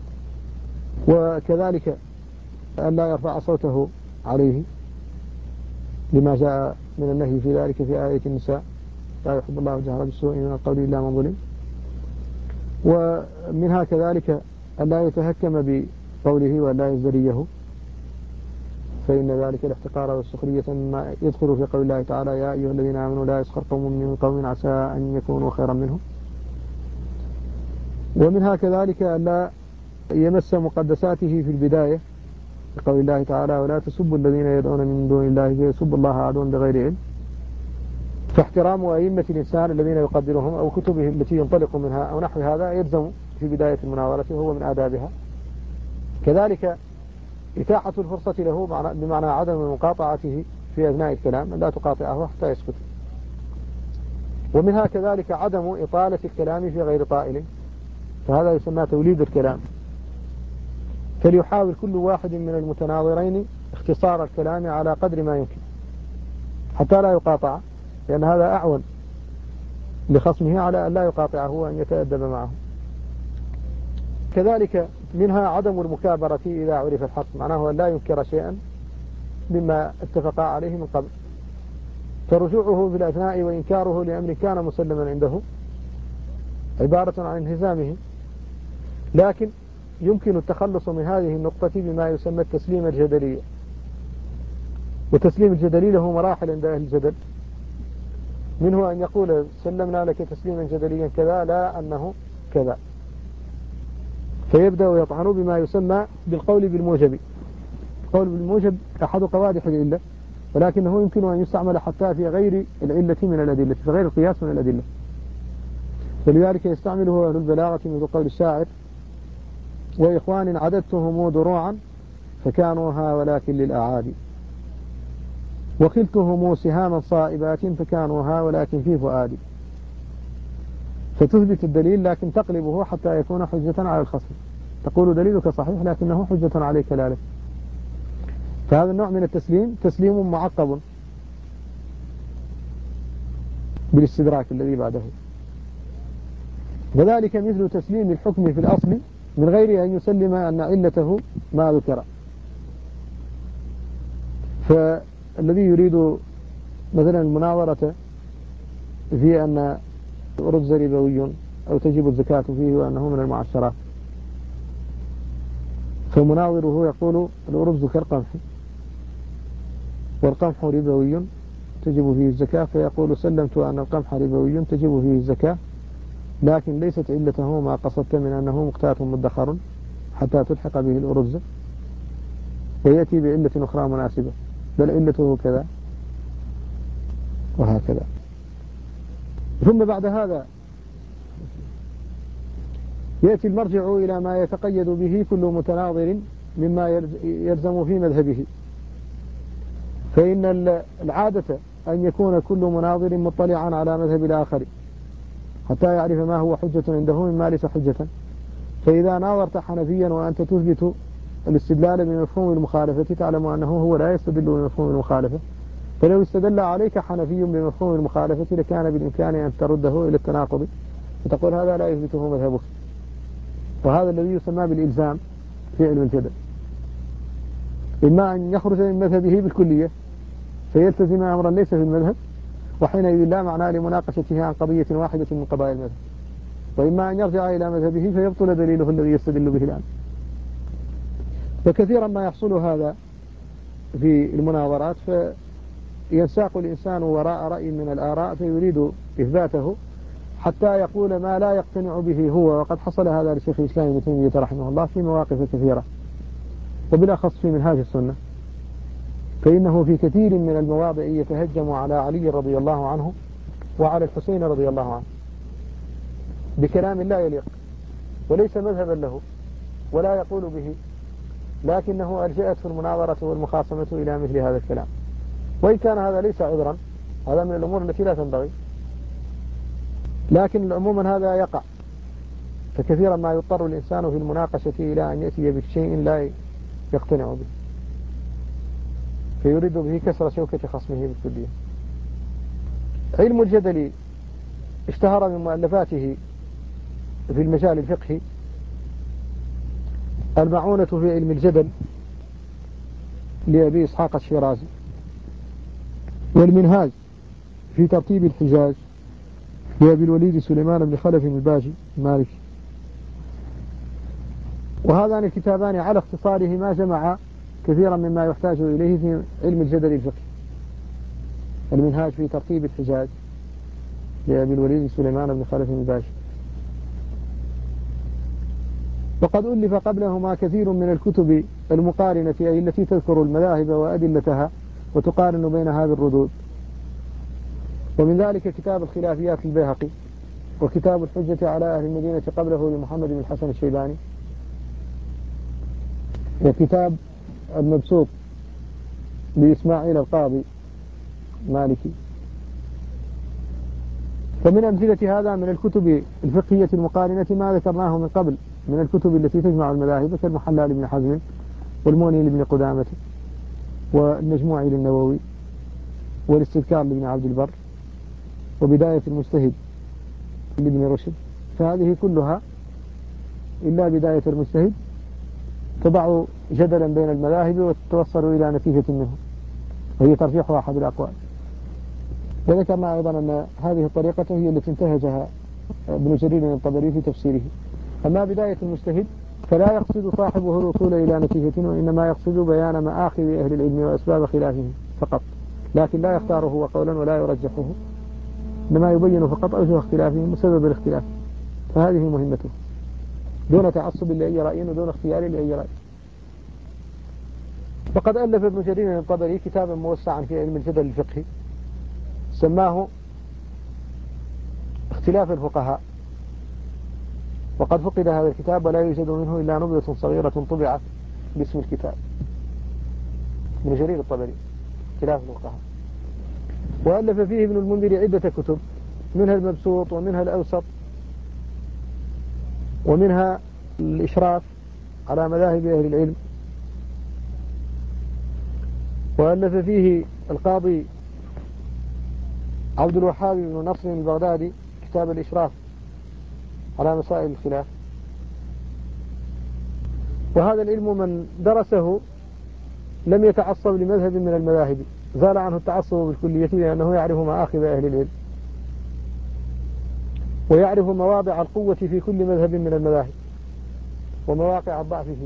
وكذلك أن لا يرفع صوته عليه لما جاء من النهي في ذلك في آية النساء لا يحب الله الجهر بالسوء من القول إلا من ظلم. ومنها كذلك أن لا يتهكم بقوله ولا يزدريه، فإن ذلك الاحتقار والسخرية مما يدخل في قول الله تعالى يا أيها الذين آمنوا لا يسخر قوم من قوم عسى أن يكونوا خيرا منهم. ومنها كذلك أن لا يمس مقدساته في البداية بقول الله تعالى ولا تسبوا الذين يدعون من دون الله فيسبوا الله عدوا بغير علم، فاحترام أئمة الإنسان الذين يقدرهم أو كتبه التي ينطلق منها أو نحو هذا يلزم في بداية المناظرة وهو من آدابها. كذلك إتاحة الفرصة له بمعنى عدم مقاطعته في أثناء الكلام أن لا تقاطعه حتى يسكت. ومنها كذلك عدم إطالة الكلام في غير طائل، فهذا يسمى توليد الكلام. فليحاول كل واحد من المتناظرين اختصار الكلام على قدر ما يمكن حتى لا يقاطع، لأن هذا أعون لخصمه على أن لا يقاطعه وأن يتأدب معه. كذلك منها عدم المكابرة إذا عرف الحق، معناه أن لا ينكر شيئا مما اتفقا عليه من قبل، فرجوعه في الأثناء وإنكاره لأمر كان مسلما عنده عبارة عن انهزامه. لكن يمكن التخلص من هذه النقطة بما يسمى التسليم الجدلي. وتسليم الجدلي له مراحل عند أهل الجدل، منه أن يقول سلمنا لك تسليما جدليا كذا، لا أنه كذا، فيبدأ يطعن بما يسمى بالقول بالموجب. القول بالموجب أحد قوادح العلة، ولكنه يمكن أن يستعمل حتى في غير العلة من الأدلة، في غير القياس من الأدلة. ولذلك يستعمله أهل البلاغة مثل قول الشاعر: وإخوان عددتهم دروعا فكانوها ولكن للأعادي، وخلتهم سهاما صائبات فكانوها ولكن في فؤادي. فتثبت الدليل لكن تقلبه حتى يكون حجة على الخصم، تقول دليلك صحيح لكنه حجة عليك لا لك. فهذا النوع من التسليم تسليم معقب بالاستدراك الذي بعده. وذلك مثل تسليم الحكم في الأصل من غير أن يسلم أن علته ما ذكر. فالذي يريد مثلا المناظرة في أن الأرز ربوي أو تجب الزكاة فيه وأنه من المعشرات، فمناظره يقول الأرز كالقمح والقمح ربوي تجب فيه الزكاة، فيقول سلمت أن القمح ربوي تجب فيه الزكاة، لكن ليست علته ما قصدت من أنه مقتات مدخر حتى تلحق به الأرز، ويأتي بعلة أخرى مناسبة، بل علته كذا وهكذا. ثم بعد هذا يأتي المرجع إلى ما يتقيد به كل متناظر مما يلزم في مذهبه. فإن العادة أن يكون كل مناظر مطلعا على مذهب الآخر حتى يعرف ما هو حجة عنده مما ليس حجة. فإذا ناظرت حنفيا وأنت تثبت الاستدلال بمفهوم المخالفة، تعلم أنه هو لا يستدل بمفهوم المخالفة، فلو استدل عليك حنفي بمفهوم المخالفة لكان بالإمكان أن ترده إلى التناقض فتقول هذا لا يثبته مذهبك. وهذا الذي يسمى بالإلزام في علم الجدل، إما أن يخرج من مذهبه بالكلية فيلتزم أمرا ليس في المذهب، وحينئذ لا معنى لمناقشته عن قضية واحدة من قضايا المذهب، وإما أن يرجع إلى مذهبه فيبطل دليله الذي يستدل به الآن. وكثيرا ما يحصل هذا في المناظرات، فينساق الإنسان وراء رأي من الآراء فيريد إثباته حتى يقول ما لا يقتنع به هو. وقد حصل هذا لشيخ الإسلام ابن تيمية رحمه الله في مواقف كثيرة، وبالأخص في منهاج السنة، فإنه في كثير من المواضع يتهجم على علي رضي الله عنه وعلى الحسين رضي الله عنه بكلام لا يليق وليس مذهبا له ولا يقول به، لكنه ألجأته المناظرة والمخاصمة إلى مثل هذا الكلام. وإن كان هذا ليس عذرا، هذا من الأمور التي لا تنبغي، لكن عموما هذا يقع. فكثيرا ما يضطر الإنسان في المناقشة إلى أن يأتي بشيء لا يقتنع به، فيريد به كسر شوكة خصمه بالكلية. علم الجدل اشتهر من مؤلفاته في المجال الفقهي المعونة في علم الجدل لأبي إسحاق الشيرازي، والمنهاج في ترتيب الحجاج لأبي الوليد سليمان بن خلف الباجي المالكي. وهذان الكتابان على اختصارهما جمع كثيرا مما يحتاج إليه في علم الجدل الفقهي. المنهاج في ترتيب الحجاج لأبي الوليد سليمان بن خلف الباجي. وقد ألف قبلهما كثير من الكتب المقارنة أي التي تذكر المذاهب وأدلتها وتقارن بينها بالردود، ومن ذلك كتاب الخلافيات للبيهقي، وكتاب الحجة على أهل المدينة قبله لمحمد بن الحسن الشيباني، وكتاب المبسوط لإسماعيل القاضي مالكي. فمن أمثلة هذا من الكتب الفقهية المقارنة ما ذكرناه من قبل من الكتب التي تجمع المذاهب كالمحلى لابن حزم والموني لابن قدامة والمجموع للنووي والاستذكار لابن عبد البر وبداية المجتهد لابن رشد. فهذه كلها إلا بداية المجتهد تضع جدلا بين المذاهب وتتوصل إلى نتيجة منه وهي ترجيح أحد الأقوال. وذكرنا أيضا أن هذه الطريقة هي التي انتهجها ابن جرير الطبري في تفسيره. أما بداية المجتهد فلا يقصد صاحبه الوصول إلى نتيجة وإنما يقصد بيان مآخذ أهل العلم وأسباب خلافهم فقط، لكن لا يختاره هو قولا ولا يرجحه، إنما يبين فقط أوجه اختلافهم وسبب الاختلاف. فهذه مهمته دون تعصب لأي رأي ودون اختيار لأي رأي. وقد ألف ابن جرير الطبري كتابا موسعا في علم الجدل الفقهي سماه اختلاف الفقهاء، وقد فقد هذا الكتاب ولا يوجد منه إلا نبذة صغيرة طبعت باسم الكتاب. ابن جرير الطبري اختلاف الفقهاء. وألف فيه ابن المنذر عدة كتب منها المبسوط ومنها الأوسط ومنها الإشراف على مذاهب أهل العلم. وألف فيه القاضي عبد الوهاب بن نصر البغدادي كتاب الإشراف على مسائل الخلاف. وهذا العلم من درسه لم يتعصب لمذهب من المذاهب، زال عنه التعصب بالكلية لأنه يعرف مآخذ أهل العلم ويعرف مواضع القوة في كل مذهب من المذاهب ومواقع الضعف فيه.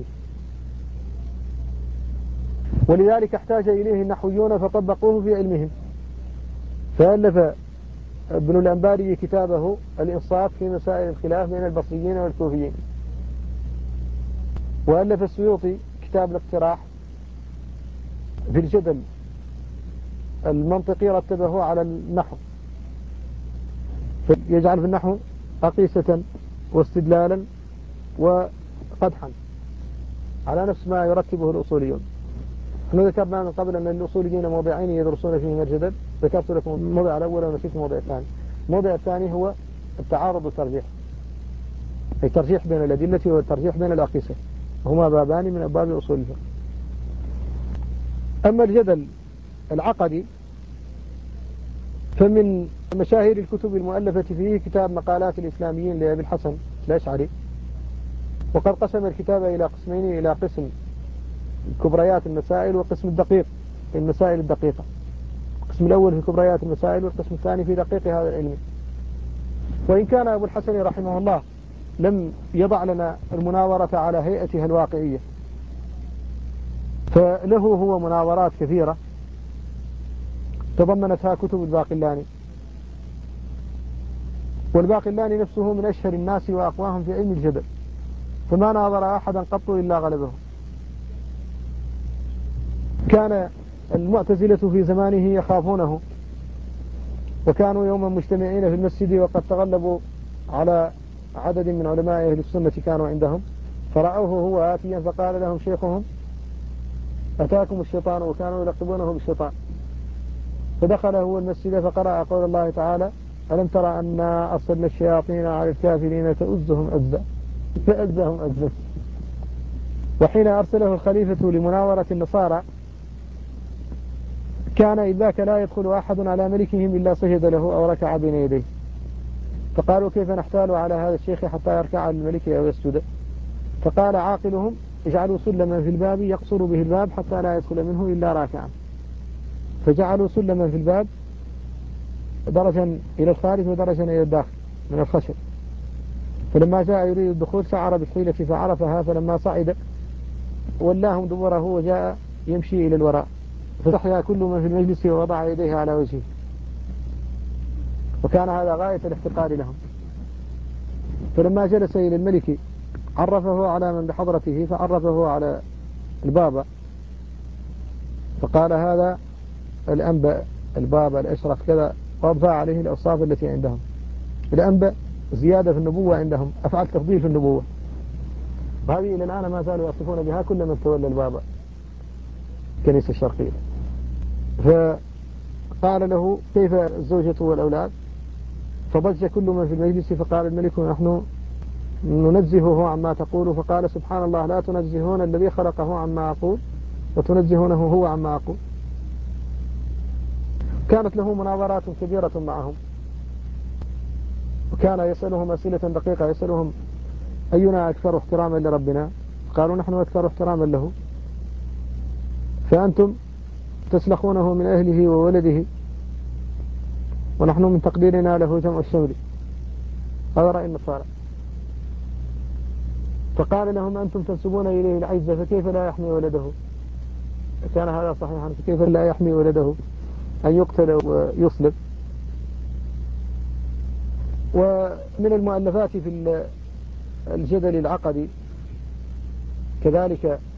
ولذلك احتاج إليه النحويون فطبقوه في علمهم، فألف ابن الأنباري كتابه الإنصاف في مسائل الخلاف بين البصريين والكوفيين. وألف السيوطي كتاب الاقتراح في الجدل المنطقي رتبه على النحو، فيجعل في النحو أقيسة واستدلالا وقدحا على نفس ما يرتبه الأصوليون. نحن ذكرنا من قبل أن الأصوليين موضعين يدرسون فيهما الجدل، ذكرت لكم الموضع الأول ونسيت الموضع الثاني. الموضع الثاني هو التعارض والترجيح، أي الترجيح بين الأدلة والترجيح بين الأقيسة، هما بابان من أبواب أصول الفقه. أما الجدل العقدي فمن مشاهير الكتب المؤلفة فيه كتاب مقالات الإسلاميين لأبي الحسن الأشعري. وقد قسم الكتاب إلى قسمين، إلى قسم كبريات المسائل وقسم الدقيق في المسائل الدقيقة. القسم الأول في كبريات المسائل والقسم الثاني في دقيق هذا العلم. وإن كان أبو الحسن رحمه الله لم يضع لنا المناورة على هيئتها الواقعية، فله هو مناورات كثيرة تضمنتها كتب الباقلاني. والباقلاني نفسه من أشهر الناس وأقواهم في علم الجدل، فما ناظر أحدا قط إلا غلبه. كان المعتزلة في زمانه يخافونه، وكانوا يوما مجتمعين في المسجد وقد تغلبوا على عدد من علماء أهل السنة كانوا عندهم، فرأوه هو آتيا فقال لهم شيخهم أتاكم الشيطان، وكانوا يلقبونه بالشيطان. فدخل هو المسجد فقرأ قول الله تعالى ألم ترى أنا أرسلنا الشياطين على الكافرين تؤزهم أزا، فأزهم أزا. وحين أرسله الخليفة لمناورة النصارى كان إذ ذاك لا يدخل أحد على ملكهم إلا سجد له أو ركع بين يديه، فقالوا كيف نحتال على هذا الشيخ حتى يركع للملك أو يسجد؟ فقال عاقلهم اجعلوا سلما في الباب يقصر به الباب حتى لا يدخل منه إلا راكعا. فجعلوا سلما في الباب درجا إلى الخارج ودرجا إلى الداخل من الخشب، فلما جاء يريد الدخول سعر بالحيلة فعرفها، فلما صعد ولاهم دبره وجاء يمشي إلى الوراء، فاستحيا كل من في المجلس ووضع يديه على وجهه، وكان هذا غاية الاحتقار لهم. فلما جلس إلى الملك عرفه على من بحضرته، فعرفه على البابا، فقال هذا الأنبا البابا الأشرف كذا، وأضفى عليه الأوصاف التي عندهم. الأنبا زيادة في النبوة عندهم، أفعل تفضيل في النبوة، وهذه إلى الآن ما زالوا يصفون بها كل من تولى البابا الكنيسة الشرقية. قال له كيف الزوجة والأولاد؟ فضج كل من في المجلس، فقال الملك نحن ننزهه عما تقول. فقال سبحان الله، لا تنزهون الذي خلقه عما أقول وتنزهونه هو عما أقول. كانت له مناظرات كبيرة معهم، وكان يسألهم أسئلة دقيقة، يسألهم أينا أكثر احتراما لربنا؟ قالوا نحن أكثر احتراما له، فأنتم تسلخونه من أهله وولده، ونحن من تقديرنا له جمع الشمل. هذا رأي النصارى. فقال لهم أنتم تنسبون إليه العزة، فكيف لا يحمي ولده؟ كان هذا صحيحا، فكيف لا يحمي ولده أن يقتل ويصلب؟ ومن المؤلفات في الجدل العقدي كذلك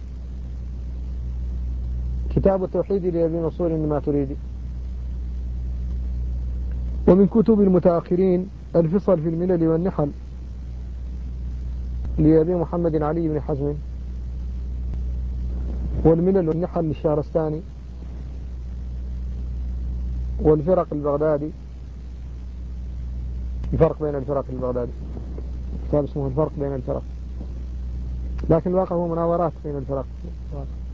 كتاب التوحيد لأبي منصور الماتريدي. ومن كتب المتأخرين الفصل في الملل والنحل لأبي محمد علي بن حزم، والملل والنحل للشهرستاني، والفرق البغدادي، الفرق بين الفرق البغدادي، كتاب اسمه الفرق بين الفرق، لكن الواقع هو مناورات بين الفرق.